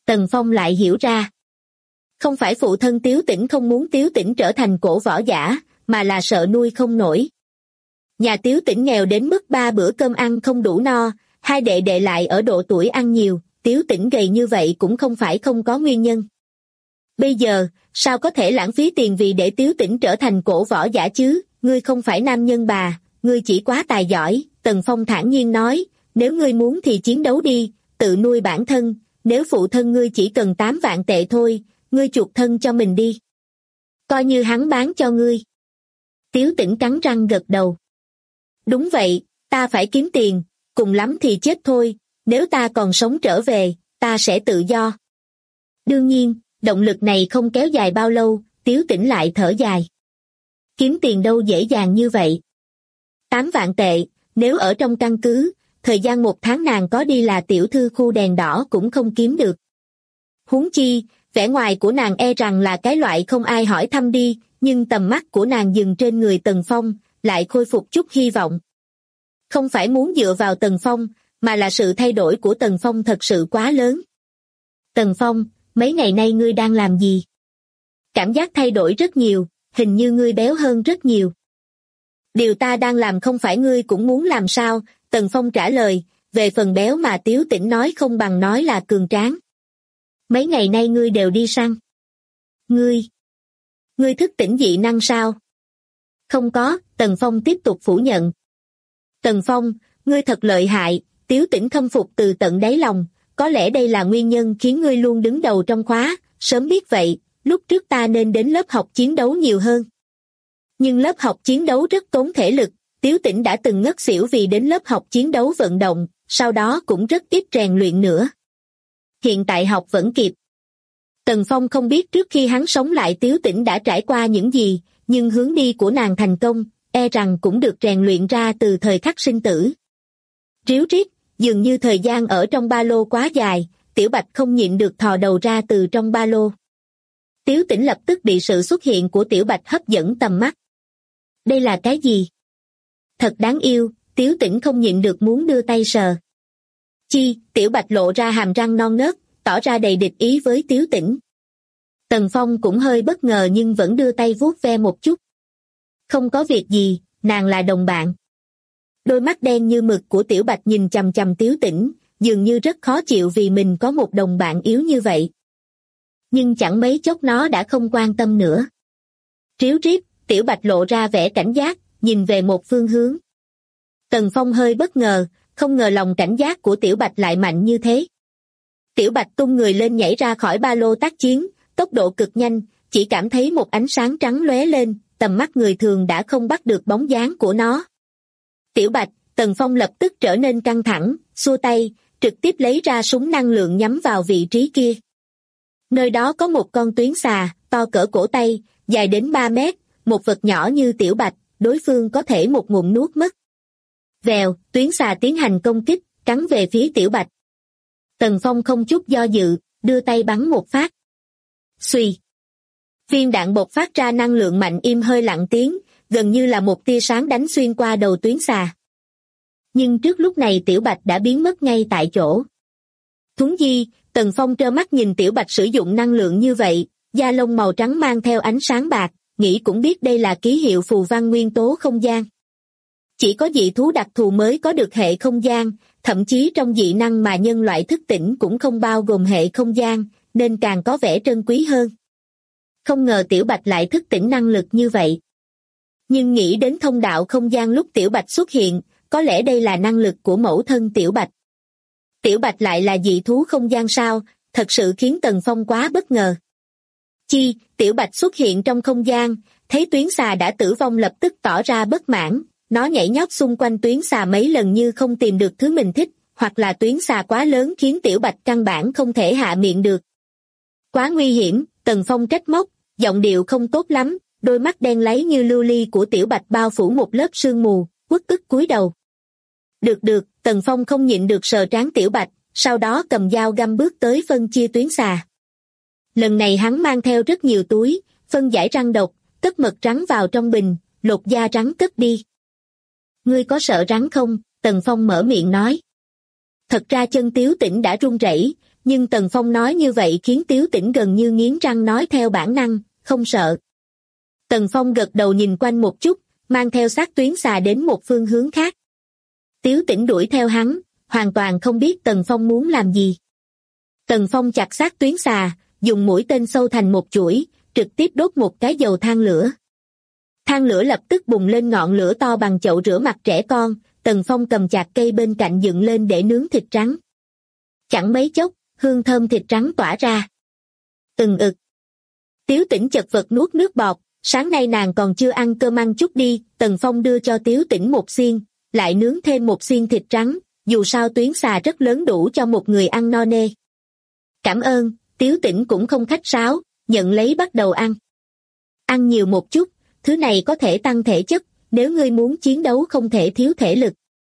Tần Phong lại hiểu ra. Không phải phụ thân Tiếu Tĩnh không muốn Tiếu Tĩnh trở thành cổ võ giả, mà là sợ nuôi không nổi. Nhà Tiếu Tĩnh nghèo đến mức 3 bữa cơm ăn không đủ no, hai đệ đệ lại ở độ tuổi ăn nhiều, Tiếu Tĩnh gầy như vậy cũng không phải không có nguyên nhân. Bây giờ, sao có thể lãng phí tiền vì để Tiếu Tĩnh trở thành cổ võ giả chứ, ngươi không phải nam nhân bà, ngươi chỉ quá tài giỏi, Tần Phong thản nhiên nói, nếu ngươi muốn thì chiến đấu đi, tự nuôi bản thân, nếu phụ thân ngươi chỉ cần 8 vạn tệ thôi, ngươi chuộc thân cho mình đi. Coi như hắn bán cho ngươi. Tiếu Tĩnh cắn răng gật đầu. Đúng vậy, ta phải kiếm tiền, cùng lắm thì chết thôi, nếu ta còn sống trở về, ta sẽ tự do. Đương nhiên, động lực này không kéo dài bao lâu, Tiếu Tĩnh lại thở dài. Kiếm tiền đâu dễ dàng như vậy. 8 vạn tệ, nếu ở trong căn cứ, thời gian 1 tháng nàng có đi là tiểu thư khu đèn đỏ cũng không kiếm được. Huống chi, vẻ ngoài của nàng e rằng là cái loại không ai hỏi thăm đi, nhưng tầm mắt của nàng dừng trên người Tần Phong, lại khôi phục chút hy vọng. Không phải muốn dựa vào Tần Phong, mà là sự thay đổi của Tần Phong thật sự quá lớn. Tần Phong, mấy ngày nay ngươi đang làm gì? Cảm giác thay đổi rất nhiều, hình như ngươi béo hơn rất nhiều. Điều ta đang làm không phải ngươi cũng muốn làm sao? Tần Phong trả lời, về phần béo mà Tiếu Tĩnh nói không bằng nói là cường tráng. Mấy ngày nay ngươi đều đi săn. Ngươi thức tỉnh dị năng sao? Không có, Tần Phong tiếp tục phủ nhận. Tần Phong, ngươi thật lợi hại, Tiếu Tĩnh khâm phục từ tận đáy lòng, có lẽ đây là nguyên nhân khiến ngươi luôn đứng đầu trong khóa, sớm biết vậy, lúc trước ta nên đến lớp học chiến đấu nhiều hơn. Nhưng lớp học chiến đấu rất tốn thể lực, Tiếu Tĩnh đã từng ngất xỉu vì đến lớp học chiến đấu vận động, sau đó cũng rất ít rèn luyện nữa. Hiện tại học vẫn kịp. Tần Phong không biết trước khi hắn sống lại Tiếu Tĩnh đã trải qua những gì, nhưng hướng đi của nàng thành công, e rằng cũng được rèn luyện ra từ thời khắc sinh tử. Ríu rít, dường như thời gian ở trong ba lô quá dài, Tiểu Bạch không nhịn được thò đầu ra từ trong ba lô. Tiếu Tĩnh lập tức bị sự xuất hiện của Tiểu Bạch hấp dẫn tầm mắt. Đây là cái gì? Thật đáng yêu, Tiếu Tĩnh không nhịn được muốn đưa tay sờ. Chi, Tiểu Bạch lộ ra hàm răng non nớt, tỏ ra đầy địch ý với Tiếu Tĩnh. Tần Phong cũng hơi bất ngờ nhưng vẫn đưa tay vuốt ve một chút. Không có việc gì, nàng là đồng bạn. Đôi mắt đen như mực của Tiểu Bạch nhìn chằm chằm Tiếu Tĩnh, dường như rất khó chịu vì mình có một đồng bạn yếu như vậy. Nhưng chẳng mấy chốc nó đã không quan tâm nữa. Ríu rít, Tiểu Bạch lộ ra vẻ cảnh giác, nhìn về một phương hướng. Tần Phong hơi bất ngờ, không ngờ lòng cảnh giác của Tiểu Bạch lại mạnh như thế. Tiểu Bạch tung người lên nhảy ra khỏi ba lô tác chiến, tốc độ cực nhanh, chỉ cảm thấy một ánh sáng trắng lóe lên, tầm mắt người thường đã không bắt được bóng dáng của nó. Tiểu Bạch, Tần Phong lập tức trở nên căng thẳng, xua tay, trực tiếp lấy ra súng năng lượng nhắm vào vị trí kia. Nơi đó có một con tuyến xà, to cỡ cổ tay, dài đến 3 mét, một vật nhỏ như Tiểu Bạch, đối phương có thể một ngụm nuốt mất. Vèo, tuyến xà tiến hành công kích, cắn về phía Tiểu Bạch. Tần Phong không chút do dự, đưa tay bắn một phát. Xuy. Viên đạn bộc phát ra năng lượng mạnh im hơi lặng tiếng, gần như là một tia sáng đánh xuyên qua đầu tuyến xà. Nhưng trước lúc này Tiểu Bạch đã biến mất ngay tại chỗ. Thuấn di, Tần Phong trơ mắt nhìn Tiểu Bạch sử dụng năng lượng như vậy, da lông màu trắng mang theo ánh sáng bạc, nghĩ cũng biết đây là ký hiệu phù văn nguyên tố không gian. Chỉ có dị thú đặc thù mới có được hệ không gian, thậm chí trong dị năng mà nhân loại thức tỉnh cũng không bao gồm hệ không gian, nên càng có vẻ trân quý hơn. Không ngờ Tiểu Bạch lại thức tỉnh năng lực như vậy. Nhưng nghĩ đến thông đạo không gian lúc Tiểu Bạch xuất hiện, có lẽ đây là năng lực của mẫu thân Tiểu Bạch. Tiểu Bạch lại là dị thú không gian sao, thật sự khiến Tần Phong quá bất ngờ. Chi, Tiểu Bạch xuất hiện trong không gian, thấy tuyến xà đã tử vong lập tức tỏ ra bất mãn, nó nhảy nhót xung quanh tuyến xà mấy lần như không tìm được thứ mình thích, hoặc là tuyến xà quá lớn khiến Tiểu Bạch căn bản không thể hạ miệng được. Quá nguy hiểm, Tần Phong trách móc, giọng điệu không tốt lắm, đôi mắt đen láy như lưu ly của Tiểu Bạch bao phủ một lớp sương mù, uất ức cúi đầu. Được, Tần Phong không nhịn được sờ trán Tiểu Bạch, sau đó cầm dao găm bước tới phân chia tuyến xà. Lần này hắn mang theo rất nhiều túi, phân giải rắn độc, cất mật rắn vào trong bình, lột da rắn cất đi. Ngươi có sợ rắn không? Tần Phong mở miệng nói. Thật ra chân Tiếu Tĩnh đã run rẩy, nhưng Tần Phong nói như vậy khiến Tiếu Tĩnh gần như nghiến răng nói theo bản năng, không sợ. Tần Phong gật đầu nhìn quanh một chút, mang theo xác tuyến xà đến một phương hướng khác. Tiếu Tĩnh đuổi theo hắn, hoàn toàn không biết Tần Phong muốn làm gì. Tần Phong chặt xác tuyến xà, dùng mũi tên sâu thành một chuỗi, trực tiếp đốt một cái dầu than lửa. Than lửa lập tức bùng lên ngọn lửa to bằng chậu rửa mặt trẻ con, Tần Phong cầm chạc cây bên cạnh dựng lên để nướng thịt trắng. Chẳng mấy chốc, hương thơm thịt trắng tỏa ra. Ực. Tiếu Tĩnh chật vật nuốt nước bọt, sáng nay nàng còn chưa ăn cơm, ăn chút đi. Tần Phong đưa cho Tiếu Tĩnh một xiên, lại nướng thêm một xiên thịt trắng, dù sao tuyến xà rất lớn, đủ cho một người ăn no nê. Cảm ơn. Tiếu Tĩnh cũng không khách sáo, nhận lấy bắt đầu ăn. Ăn nhiều một chút, thứ này có thể tăng thể chất, nếu ngươi muốn chiến đấu không thể thiếu thể lực.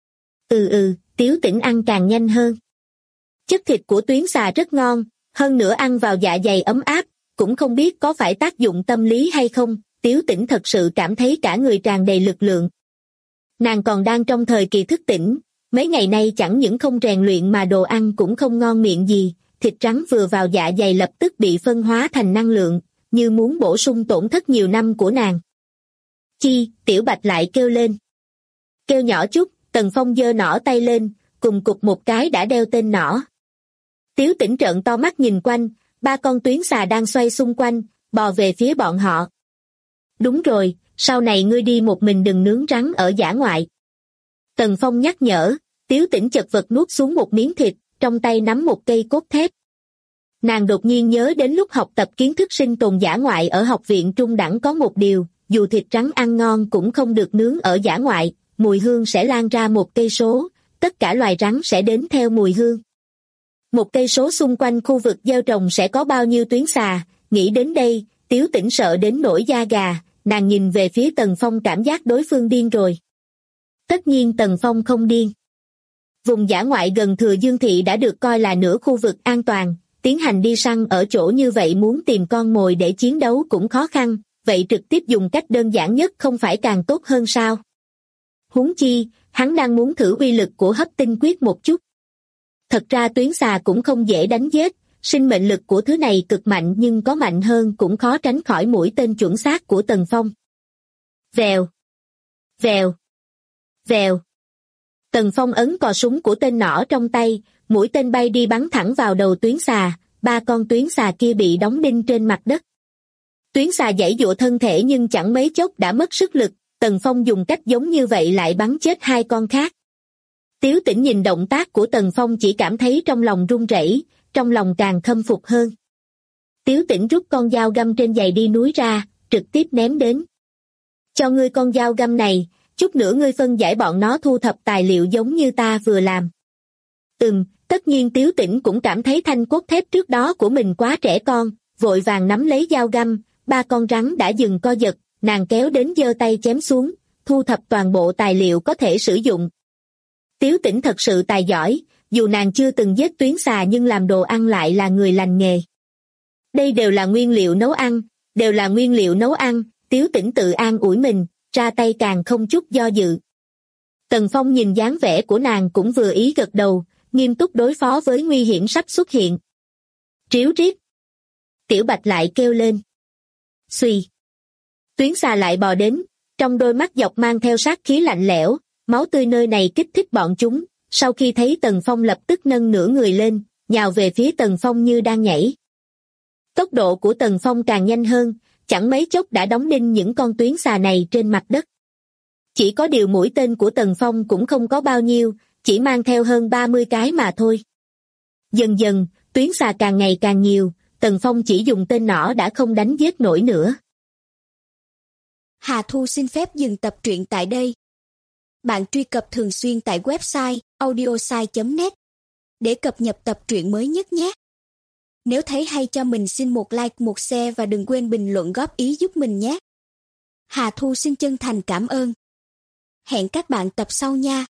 Tiếu Tĩnh ăn càng nhanh hơn. Chất thịt của tuyến xà rất ngon, hơn nữa ăn vào dạ dày ấm áp, cũng không biết có phải tác dụng tâm lý hay không, Tiếu Tĩnh thật sự cảm thấy cả người tràn đầy lực lượng. Nàng còn đang trong thời kỳ thức tỉnh, mấy ngày nay chẳng những không rèn luyện mà đồ ăn cũng không ngon miệng gì, thịt trắng vừa vào dạ dày lập tức bị phân hóa thành năng lượng, như muốn bổ sung tổn thất nhiều năm của nàng. Chi, Tiểu Bạch lại kêu lên. Kêu nhỏ chút, Tần Phong giơ nỏ tay lên, cùng cục một cái đã đeo tên nỏ. Tiếu Tĩnh trợn to mắt nhìn quanh, 3 con tuyến xà đang xoay xung quanh, bò về phía bọn họ. Đúng rồi, sau này ngươi đi một mình đừng nướng rắn ở dã ngoại. Tần Phong nhắc nhở. Tiếu Tĩnh chật vật nuốt xuống một miếng thịt, trong tay nắm một cây cốt thép. Nàng đột nhiên nhớ đến lúc học tập kiến thức sinh tồn dã ngoại ở học viện trung đẳng có một điều, dù thịt trắng ăn ngon cũng không được nướng ở dã ngoại, mùi hương sẽ lan ra 1 cây số, tất cả loài rắn sẽ đến theo mùi hương. 1 cây số xung quanh khu vực gieo trồng sẽ có bao nhiêu tuyến xà, nghĩ đến đây, Tiếu Tĩnh sợ đến nổi da gà, nàng nhìn về phía Tần Phong cảm giác đối phương điên rồi. Tất nhiên Tần Phong không điên. Vùng dã ngoại gần Thừa Dương Thị đã được coi là nửa khu vực an toàn, tiến hành đi săn ở chỗ như vậy muốn tìm con mồi để chiến đấu cũng khó khăn, vậy trực tiếp dùng cách đơn giản nhất không phải càng tốt hơn sao? Huống chi, hắn đang muốn thử uy lực của hấp tinh quyết một chút. Thật ra tuyến xà cũng không dễ đánh giết, sinh mệnh lực của thứ này cực mạnh nhưng có mạnh hơn cũng khó tránh khỏi mũi tên chuẩn xác của Tần Phong. Vèo, vèo, vèo. Tần Phong ấn cò súng của tên nỏ trong tay, mũi tên bay đi bắn thẳng vào đầu tuyến xà, 3 con tuyến xà kia bị đóng đinh trên mặt đất. Tuyến xà giãy giụa thân thể nhưng chẳng mấy chốc đã mất sức lực, Tần Phong dùng cách giống như vậy lại bắn chết 2 con khác. Tiếu Tĩnh nhìn động tác của Tần Phong chỉ cảm thấy trong lòng run rẩy, trong lòng càng khâm phục hơn. Tiếu Tĩnh rút con dao găm trên giày đi núi ra, trực tiếp ném đến. Cho ngươi con dao găm này, chút nữa ngươi phân giải bọn nó thu thập tài liệu giống như ta vừa làm. Tất nhiên Tiếu Tĩnh cũng cảm thấy thanh cốt thép trước đó của mình quá trẻ con, vội vàng nắm lấy dao găm, 3 con rắn đã dừng co giật, nàng kéo đến giơ tay chém xuống, thu thập toàn bộ tài liệu có thể sử dụng. Tiếu Tĩnh thật sự tài giỏi, dù nàng chưa từng giết tuyến xà nhưng làm đồ ăn lại là người lành nghề. Đây đều là nguyên liệu nấu ăn, Tiếu Tĩnh tự an ủi mình, ra tay càng không chút do dự. Tần Phong nhìn dáng vẻ của nàng cũng vừa ý gật đầu, nghiêm túc đối phó với nguy hiểm sắp xuất hiện. Tríu rít. Tiểu Bạch lại kêu lên. Xuy. Tuyến xà lại bò đến, trong đôi mắt dọc mang theo sát khí lạnh lẽo, máu tươi nơi này kích thích bọn chúng, sau khi thấy Tần Phong lập tức nâng nửa người lên, nhào về phía Tần Phong như đang nhảy. Tốc độ của Tần Phong càng nhanh hơn, chẳng mấy chốc đã đóng đinh những con tuyến xà này trên mặt đất. Chỉ có điều mũi tên của Tần Phong cũng không có bao nhiêu, chỉ mang theo hơn 30 cái mà thôi. Dần dần, tuyến xà càng ngày càng nhiều, Tần Phong chỉ dùng tên nỏ đã không đánh giết nổi nữa. Hà Thu xin phép dừng tập truyện tại đây. Bạn truy cập thường xuyên tại website audiosai.net để cập nhật tập truyện mới nhất nhé. Nếu thấy hay cho mình xin một like, một share và đừng quên bình luận góp ý giúp mình nhé. Hà Thu xin chân thành cảm ơn. Hẹn các bạn tập sau nha.